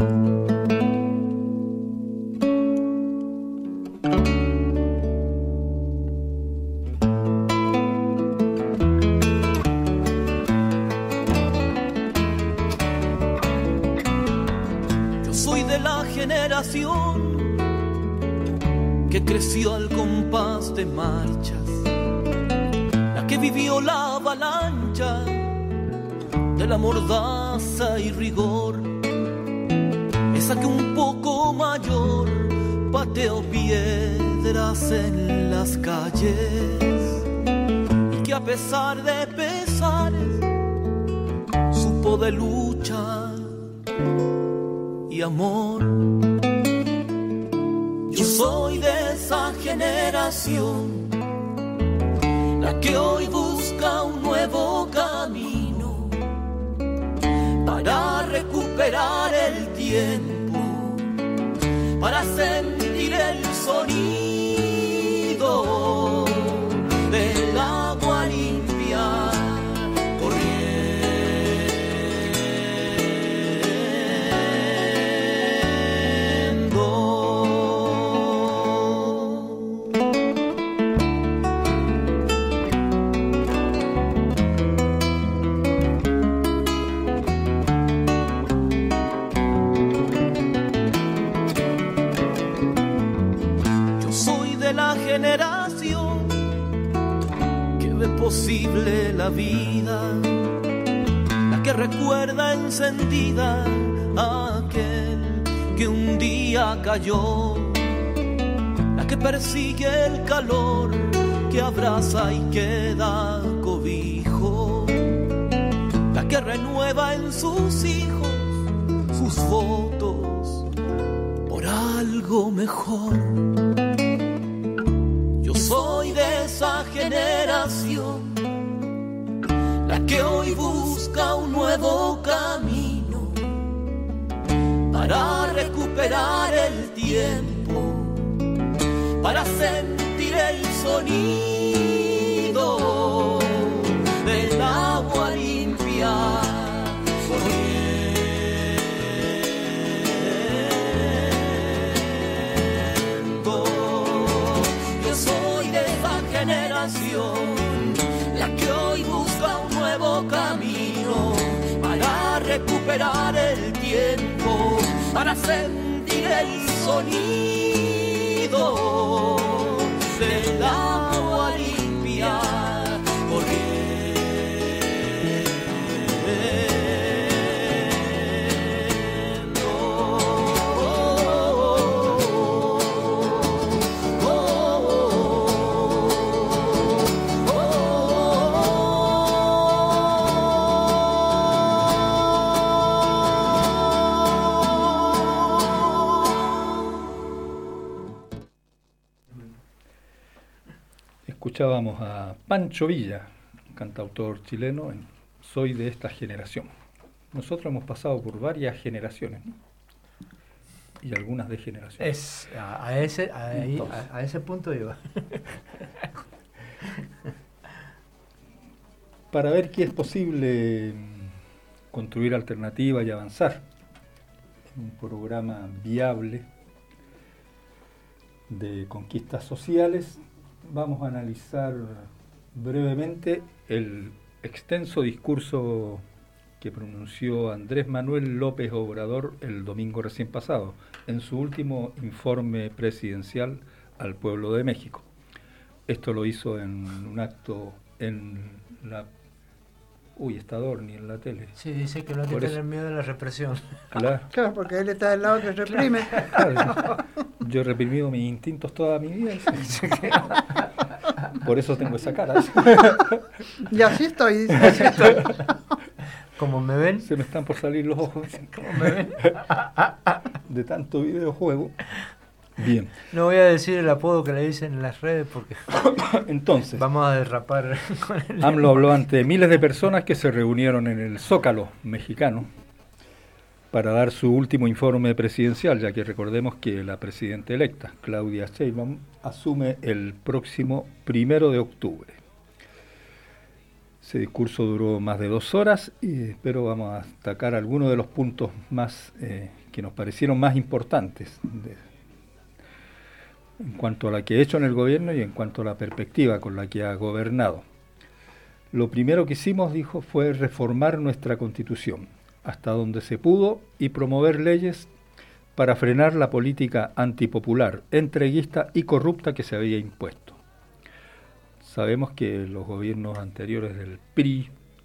Que creció al compás de marchas, la que vivió la avalancha de la mordaza y rigor, esa que un poco mayor pateó piedras en las calles y que a pesar de pesares supo de lucha y amor. Yo soy de esa generación, la que hoy busca un nuevo camino para recuperar el tiempo, para sentir el sonido del agua limpia generación que ve posible la vida, la que recuerda encendida a aquel que un día cayó, la que persigue el calor, que abraza y que da cobijo, la que renueva en sus hijos sus fotos por algo mejor. Soy de esa generación, la que hoy busca un nuevo camino para recuperar el tiempo, para sentir el sonido del agua limpia. La que hoy busca un nuevo camino para recuperar el tiempo, para sentir el sonido del agua limpia corriendo. escuchábamos a Pancho Villa, cantautor chileno, en Soy de esta generación. Nosotros hemos pasado por varias generaciones, ¿no? Y algunas degeneraciones. Es, a, a, ese, a, ahí, a, a ese punto iba. Para ver que es posible construir alternativas y avanzar en un programa viable de conquistas sociales, vamos a analizar brevemente el extenso discurso que pronunció Andrés Manuel López Obrador el domingo recién pasado, en su último informe presidencial al pueblo de México. Esto lo hizo en un acto en la... Uy, está Dorni en la tele. Sí, dice que no hay que tener miedo de la represión. Claro. Claro, porque él está del lado que reprime. Claro. Yo he reprimido mis instintos toda mi vida. Por eso tengo esa cara. Y así estoy. Dice. Así estoy. Como me ven. Se me están por salir los ojos. Como me ven. De tanto videojuego. Bien. No voy a decir el apodo que le dicen en las redes porque entonces vamos a derrapar con el... AMLO habló ante miles de personas que se reunieron en el Zócalo mexicano para dar su último informe presidencial, ya que recordemos que la presidenta electa, Claudia Sheinbaum, asume el próximo primero de octubre. Ese discurso duró más de dos horas, y, pero vamos a destacar algunos de los puntos más eh, que nos parecieron más importantes de, en cuanto a la que ha hecho en el gobierno y en cuanto a la perspectiva con la que ha gobernado. Lo primero que hicimos, dijo, fue reformar nuestra Constitución, hasta donde se pudo, y promover leyes para frenar la política antipopular, entreguista y corrupta que se había impuesto. Sabemos que los gobiernos anteriores del P R I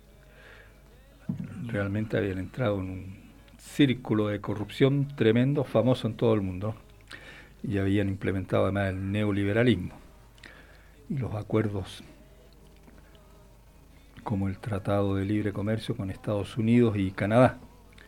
realmente habían entrado en un círculo de corrupción tremendo, famoso en todo el mundo, y habían implementado además el neoliberalismo y los acuerdos como el Tratado de Libre Comercio con Estados Unidos y Canadá.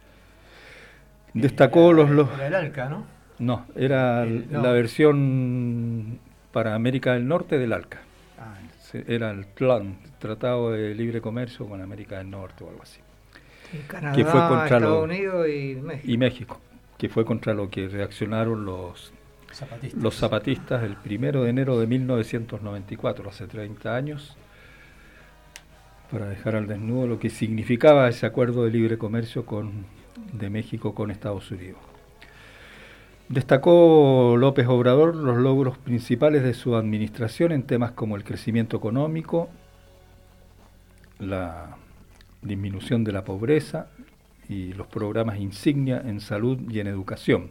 Destacó los... los era el ALCA, ¿no? No, era el, no. la versión para América del Norte del ALCA. Ah, era el TLAN, Tratado de Libre Comercio con América del Norte o algo así. Y Canadá, que fue contra Estados lo, Unidos y México. Y México, que fue contra lo que reaccionaron los zapatistas, los zapatistas el primero de enero de mil novecientos noventa y cuatro, hace treinta años, para dejar al desnudo lo que significaba ese acuerdo de libre comercio con, de México con Estados Unidos. Destacó López Obrador los logros principales de su administración en temas como el crecimiento económico, la disminución de la pobreza y los programas insignia en salud y en educación.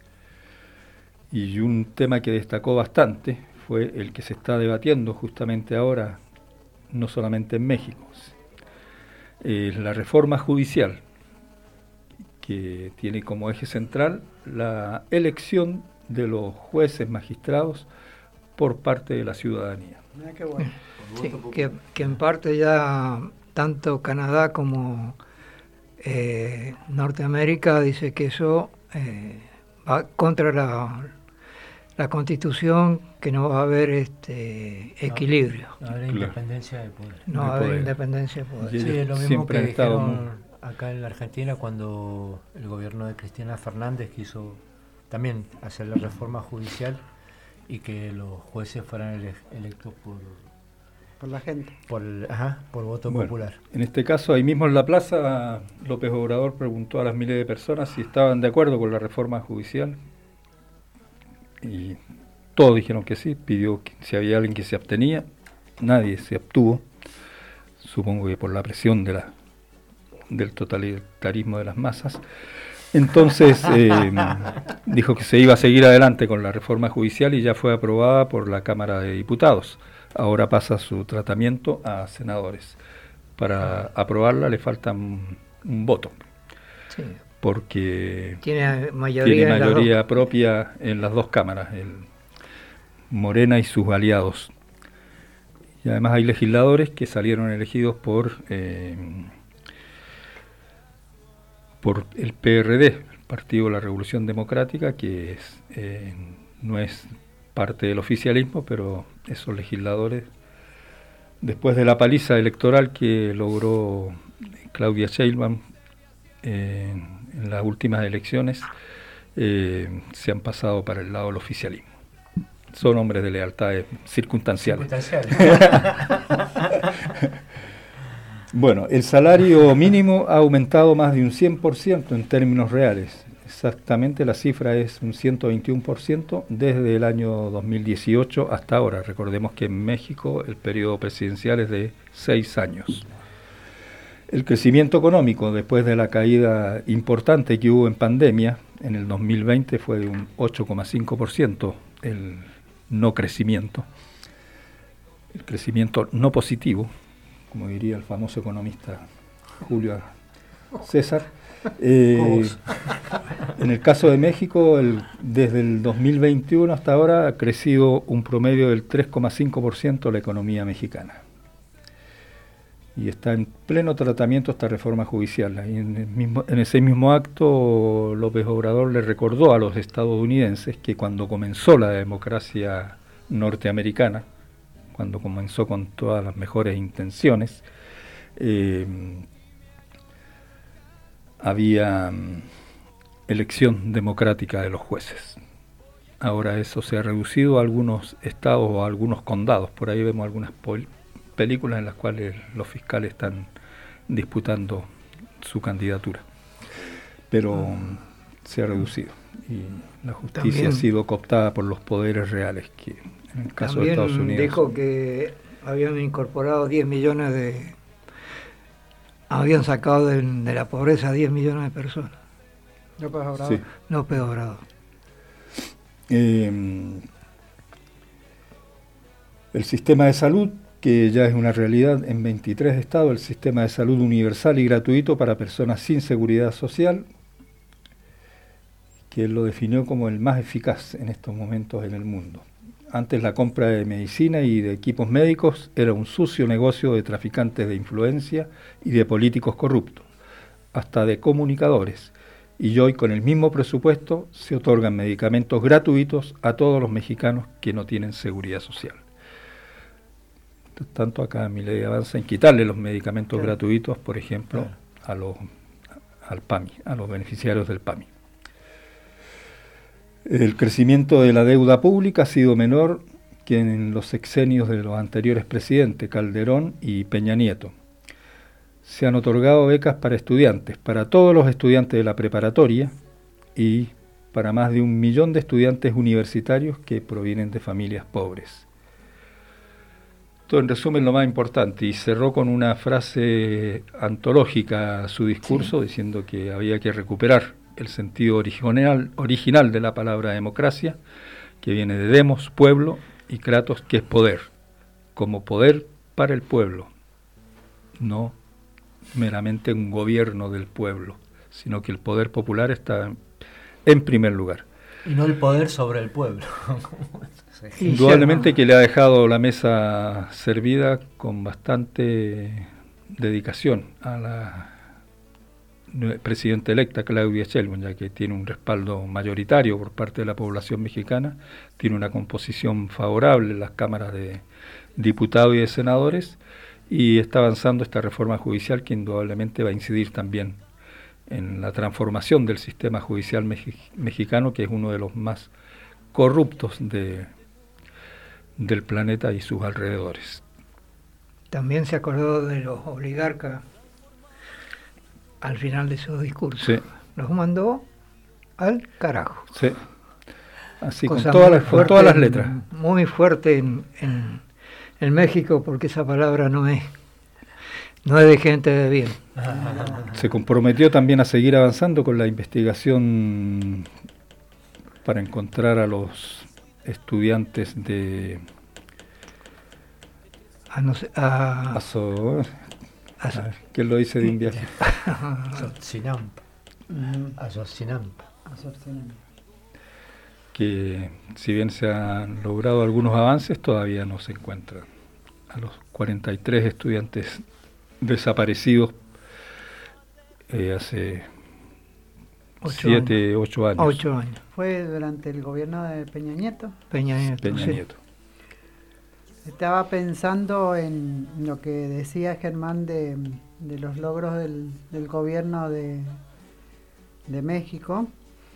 Y un tema que destacó bastante fue el que se está debatiendo justamente ahora, no solamente en México, eh, la reforma judicial, que tiene como eje central la elección de los jueces magistrados por parte de la ciudadanía. Ah, qué bueno. Sí, que, que en parte ya tanto Canadá como eh, Norteamérica dice que eso eh, va contra la, la Constitución, que no va a haber este equilibrio. No, no va a haber Claro. independencia de poder. No va a haber independencia de poder. Sí, es lo mismo Siempre que han estado dijeron muy- acá en la Argentina cuando el gobierno de Cristina Fernández quiso también hacer la reforma judicial y que los jueces fueran ele- electos por por la gente. por, el- ajá, por voto Bueno, popular. en este caso, ahí mismo en la plaza, López Obrador preguntó a las miles de personas si estaban de acuerdo con la reforma judicial, y todos dijeron que sí. Pidió que si había alguien que se abstenía, nadie se abstuvo, supongo que por la presión de la del totalitarismo de las masas. Entonces eh, dijo que se iba a seguir adelante con la reforma judicial y ya fue aprobada por la Cámara de Diputados. Ahora pasa su tratamiento a senadores. Para aprobarla le falta un, un voto, Sí. porque Tiene mayoría, tiene en las mayoría dos. propia en las dos cámaras, el Morena y sus aliados. Y además hay legisladores que salieron elegidos por eh, por el P R D, el Partido de la Revolución Democrática, que es, eh, no es parte del oficialismo, pero esos legisladores después de la paliza electoral que logró Claudia Sheinbaum eh, en las últimas elecciones, eh, se han pasado para el lado del oficialismo. Son hombres de lealtades circunstanciales. Bueno, el salario mínimo ha aumentado más de un cien por ciento en términos reales. Exactamente la cifra es un ciento veintiuno por ciento desde el año dos mil dieciocho hasta ahora. Recordemos que en México el periodo presidencial es de seis años. El crecimiento económico después de la caída importante que hubo en pandemia en el dos mil veinte fue de un ocho coma cinco por ciento el no crecimiento. El crecimiento no positivo, como diría el famoso economista Julio César. Eh, en el caso de México, el, desde el dos mil veintiuno hasta ahora ha crecido un promedio del tres coma cinco por ciento la economía mexicana. Y está en pleno tratamiento esta reforma judicial. Y en, el mismo, en ese mismo acto, López Obrador le recordó a los estadounidenses que cuando comenzó la democracia norteamericana, cuando comenzó con todas las mejores intenciones, eh, había um, elección democrática de los jueces. Ahora eso se ha reducido a algunos estados o a algunos condados. Por ahí vemos algunas pol- películas en las cuales los fiscales están disputando su candidatura. Pero um, se ha reducido. Y la justicia también ha sido cooptada por los poderes reales, que en el caso de Estados Unidos dijo que habían incorporado diez millones de... habían sacado de, de la pobreza diez millones de personas. López Obrador. Sí. López Obrador. Eh, el sistema de salud, que ya es una realidad en veintitrés estados, el sistema de salud universal y gratuito para personas sin seguridad social, que él lo definió como el más eficaz en estos momentos en el mundo. Antes la compra de medicina y de equipos médicos era un sucio negocio de traficantes de influencia y de políticos corruptos, hasta de comunicadores. Y hoy con el mismo presupuesto se otorgan medicamentos gratuitos a todos los mexicanos que no tienen seguridad social. Tanto acá mi ley avanza en quitarle los medicamentos claro. gratuitos, por ejemplo, claro. a los al PAMI, a los beneficiarios del PAMI. El crecimiento de la deuda pública ha sido menor que en los sexenios de los anteriores presidentes, Calderón y Peña Nieto. Se han otorgado becas para estudiantes, para todos los estudiantes de la preparatoria y para más de un millón de estudiantes universitarios que provienen de familias pobres. Esto en resumen lo más importante, y cerró con una frase antológica su discurso, sí. diciendo que había que recuperar el sentido original, original de la palabra democracia, que viene de demos, pueblo, y kratos, que es poder, como poder para el pueblo, no meramente un gobierno del pueblo, sino que el poder popular está en primer lugar. Y no el poder sobre el pueblo. Indudablemente que le ha dejado la mesa servida con bastante dedicación a la presidenta electa Claudia Sheinbaum, ya que tiene un respaldo mayoritario por parte de la población mexicana, tiene una composición favorable en las cámaras de diputados y de senadores, y está avanzando esta reforma judicial que indudablemente va a incidir también en la transformación del sistema judicial mex- mexicano, que es uno de los más corruptos de, del planeta y sus alrededores. También se acordó de los oligarcas al final de su discurso. Sí. Los mandó al carajo. Sí. Así con todas, las, con todas las letras. Muy fuerte en, en, en México, porque esa palabra no es, no es de gente de bien. Se comprometió también a seguir avanzando con la investigación para encontrar a los estudiantes de... A no sé, a... a so, a so, que él lo dice de un viaje. Ayotzinapa. Ayotzinapa. Que si bien se han logrado algunos avances, todavía no se encuentran a los cuarenta y tres estudiantes desaparecidos eh, hace siete, ocho años. Ocho años. ¿Fue durante el gobierno de Peña Nieto? Peña Nieto. Peña sí. Nieto. Estaba pensando en lo que decía Germán de, de los logros del, del gobierno de, de México,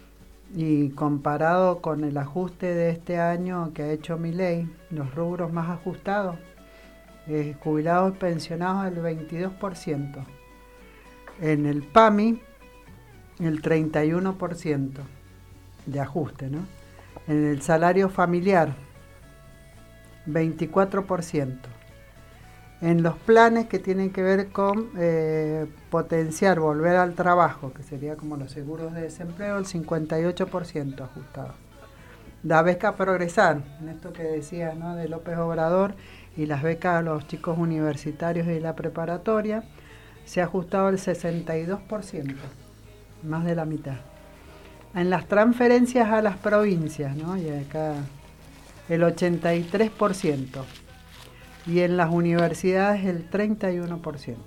y comparado con el ajuste de este año que ha hecho Milei, los rubros más ajustados, eh, jubilados y pensionados el veintidós por ciento, en el P A M I el treinta y uno por ciento de ajuste, ¿no? En el salario familiar veinticuatro por ciento. En los planes que tienen que ver con eh, potenciar, volver al trabajo, que sería como los seguros de desempleo, el cincuenta y ocho por ciento ajustado. La beca Progresar, en esto que decías, ¿no?, de López Obrador, y las becas a los chicos universitarios y la preparatoria, se ha ajustado el sesenta y dos por ciento, más de la mitad. En las transferencias a las provincias, ¿no?, y acá el ochenta y tres por ciento, y en las universidades el treinta y uno por ciento.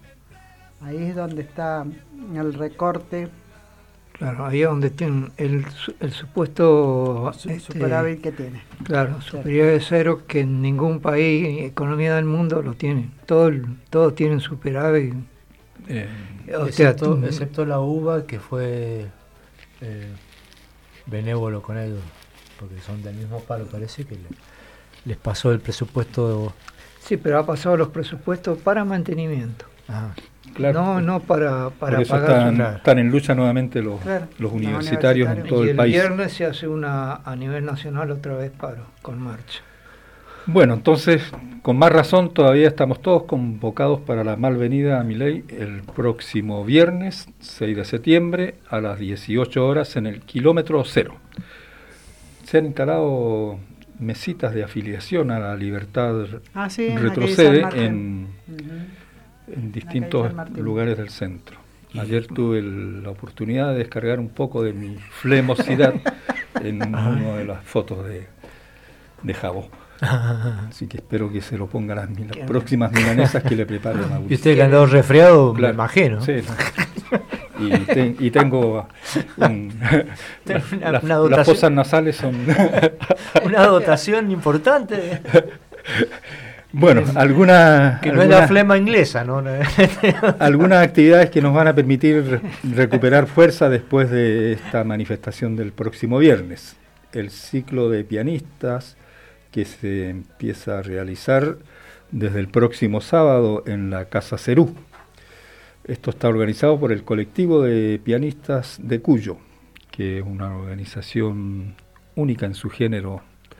Ahí es donde está el recorte. Claro, ahí es donde tienen el, el supuesto el este, superávit que tiene. Claro, superior de cero, que en ningún país, economía del mundo lo tiene. Todos todo tienen superávit. Eh, o excepto, sea, excepto la U B A, que fue eh, benévolo con ellos, porque son del mismo palo, parece que le, les pasó el presupuesto. Sí, pero ha pasado los presupuestos para mantenimiento. Ajá. Claro. No, no para, para Por eso pagar. Están, claro. están en lucha nuevamente los, claro. los universitarios en todo y el, el país. El viernes se hace una a nivel nacional otra vez paro, con marcha. Bueno, entonces, con más razón, todavía estamos todos convocados para la malvenida a Milei el próximo viernes, seis de septiembre, a las dieciocho horas en el kilómetro cero. Se han instalado mesitas de afiliación a la Libertad ah, sí, Retrocede en, uh-huh. en distintos lugares del centro. Ayer tuve el, la oportunidad de descargar un poco de mi flemosidad en una de las fotos de, de Jabo. Así que espero que se lo pongan las, las próximas milanesas que le prepare a Mauricio. ¿Y usted que andó resfriado? Claro, me imagino. Sí. Y, te, y tengo un, una, la, una las fosas nasales son una dotación importante. Bueno, alguna que no alguna, es la flema inglesa, ¿no? Algunas actividades que nos van a permitir re, recuperar fuerza después de esta manifestación del próximo viernes. El ciclo de pianistas que se empieza a realizar desde el próximo sábado en la Casa Cerú. Esto está organizado por el colectivo de pianistas de Cuyo, que es una organización única en su género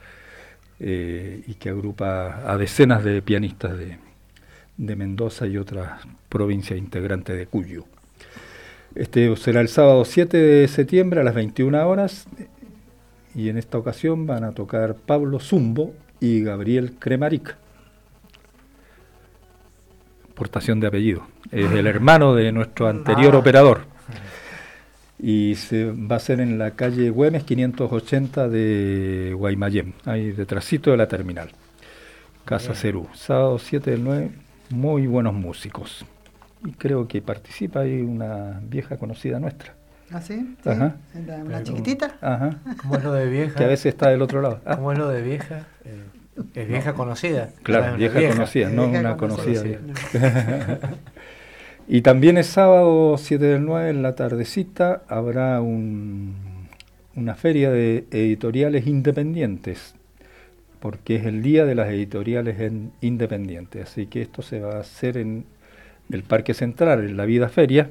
eh, y que agrupa a decenas de pianistas de, de Mendoza y otras provincias integrantes de Cuyo. Este será el sábado siete de septiembre a las veintiuna horas, y en esta ocasión van a tocar Pablo Zumbo y Gabriel Cremaric. Portación de apellido. Es el hermano de nuestro anterior ah. operador. Y se va a hacer en la calle Güemes quinientos ochenta de Guaymallén, ahí detrásito de la terminal. Casa Bien. Cerú, sábado siete del nueve, muy buenos músicos. Y creo que participa ahí una vieja conocida nuestra. ¿Ah, sí? ¿Sí? Ajá. ¿Una Pero, chiquitita? Ajá. ¿Cómo es lo de vieja? Que a veces está del otro lado. Ah. ¿Cómo es lo de vieja? Eh, es vieja no. conocida. Claro, vieja, vieja conocida, no vieja una conocida. conocida. No. Y también es sábado siete del nueve, en la tardecita, habrá un, una feria de editoriales independientes, porque es el día de las editoriales en independientes. Así que esto se va a hacer en el Parque Central, en la Vida Feria,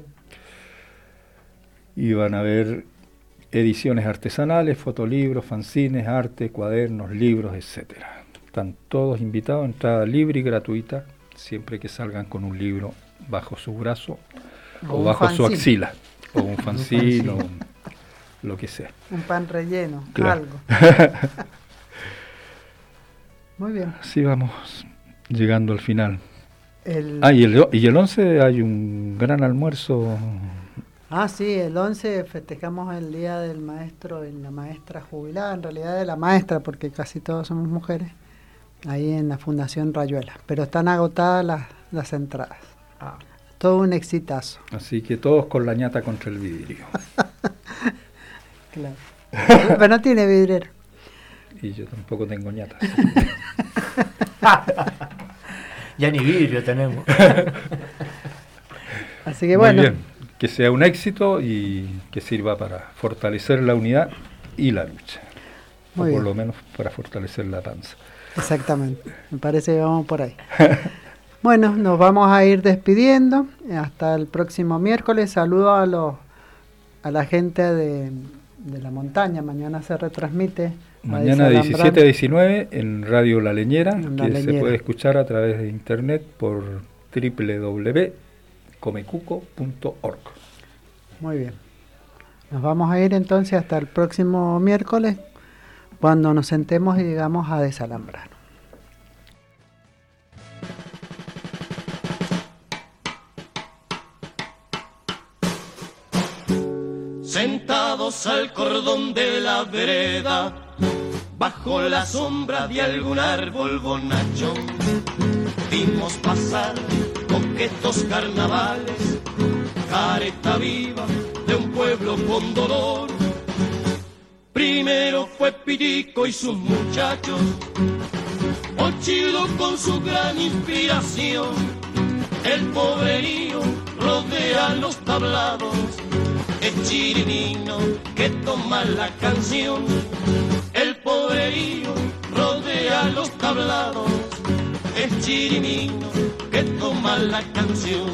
y van a haber ediciones artesanales, fotolibros, fanzines, arte, cuadernos, libros, etcétera. Están todos invitados, entrada libre y gratuita, siempre que salgan con un libro bajo su brazo o, o bajo fanzine. Su axila, o un fanzine, o un, lo que sea. Un pan relleno, claro. Algo. Muy bien. Así vamos llegando al final. El... Ah, y el, y el once hay un gran almuerzo. Ah, sí, el once festejamos el Día del Maestro y la Maestra Jubilada, en realidad de la maestra, porque casi todos somos mujeres, ahí en la Fundación Rayuela. Pero están agotadas las, las entradas. Ah. Todo un exitazo. Así que todos con la ñata contra el vidrio. Claro. Pero no tiene vidriero. y yo tampoco tengo ñata. Ya ni vidrio tenemos. Así que bueno. Muy bien, que sea un éxito y que sirva para fortalecer la unidad y la lucha. Muy o por bien. lo menos para fortalecer la danza. Exactamente, me parece que vamos por ahí. Bueno, nos vamos a ir despidiendo. Hasta el próximo miércoles. Saludo a los a la gente de, de la montaña. Mañana se retransmite. Mañana diecisiete a diecinueve en Radio La Leñera, En La que Leñera. se puede escuchar a través de internet por doble u doble u doble u punto comecuco punto org. Muy bien. Nos vamos a ir entonces hasta el próximo miércoles, cuando nos sentemos y llegamos a desalambrar. Sentados al cordón de la vereda, bajo la sombra de algún árbol bonachón, vimos pasar coquetos carnavales, careta viva de un pueblo con dolor. Primero fue Pirico y sus muchachos, Ochilo con su gran inspiración, el pobrerío rodea los tablados, el chirimino que toma la canción, el pobrerío rodea los tablados, el chirimino que toma la canción.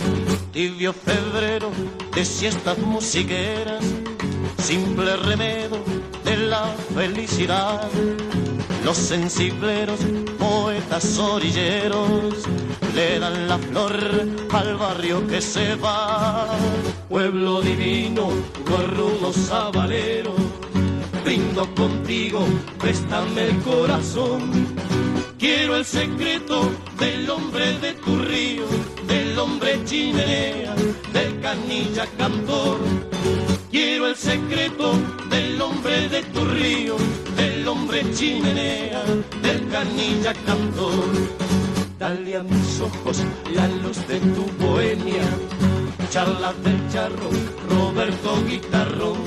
Tibio febrero de siestas musiqueras, simple remedio de la felicidad. Los sensibleros, poetas orilleros, le dan la flor al barrio que se va. Pueblo divino, corrudo sabalero, brindo contigo, préstame el corazón. Quiero el secreto del hombre de tu río, del hombre chimenea, del canilla cantor. Quiero el secreto del hombre de tu río, del hombre chimenea, del canilla cantor. Dale a mis ojos la luz de tu bohemia, charla del charro, Roberto Guitarrón,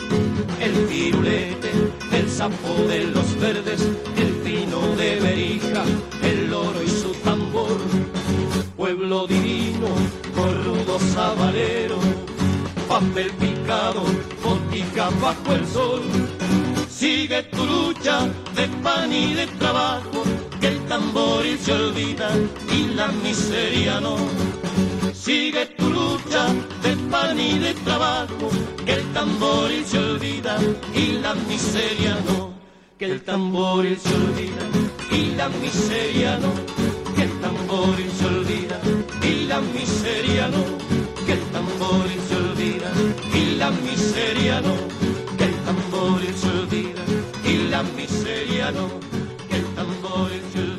el firulete, el sapo de los verdes, el vino de Berija, el oro y su tambor. Pueblo divino, corrudo sabalero, papel picado, botica bajo el sol. Sigue tu lucha de pan y de trabajo, que el tamboril se olvida y la miseria no. Sigue tu lucha de pan y de trabajo, que el tamboril se olvida y la miseria no. Que el tamboril se olvida y la miseria no. Que el tamboril se olvida y la miseria no. Que el tamboril se olvida y la miseria no. Que el tamboril se olvida y la miseria no. Que el tamboril se olvida.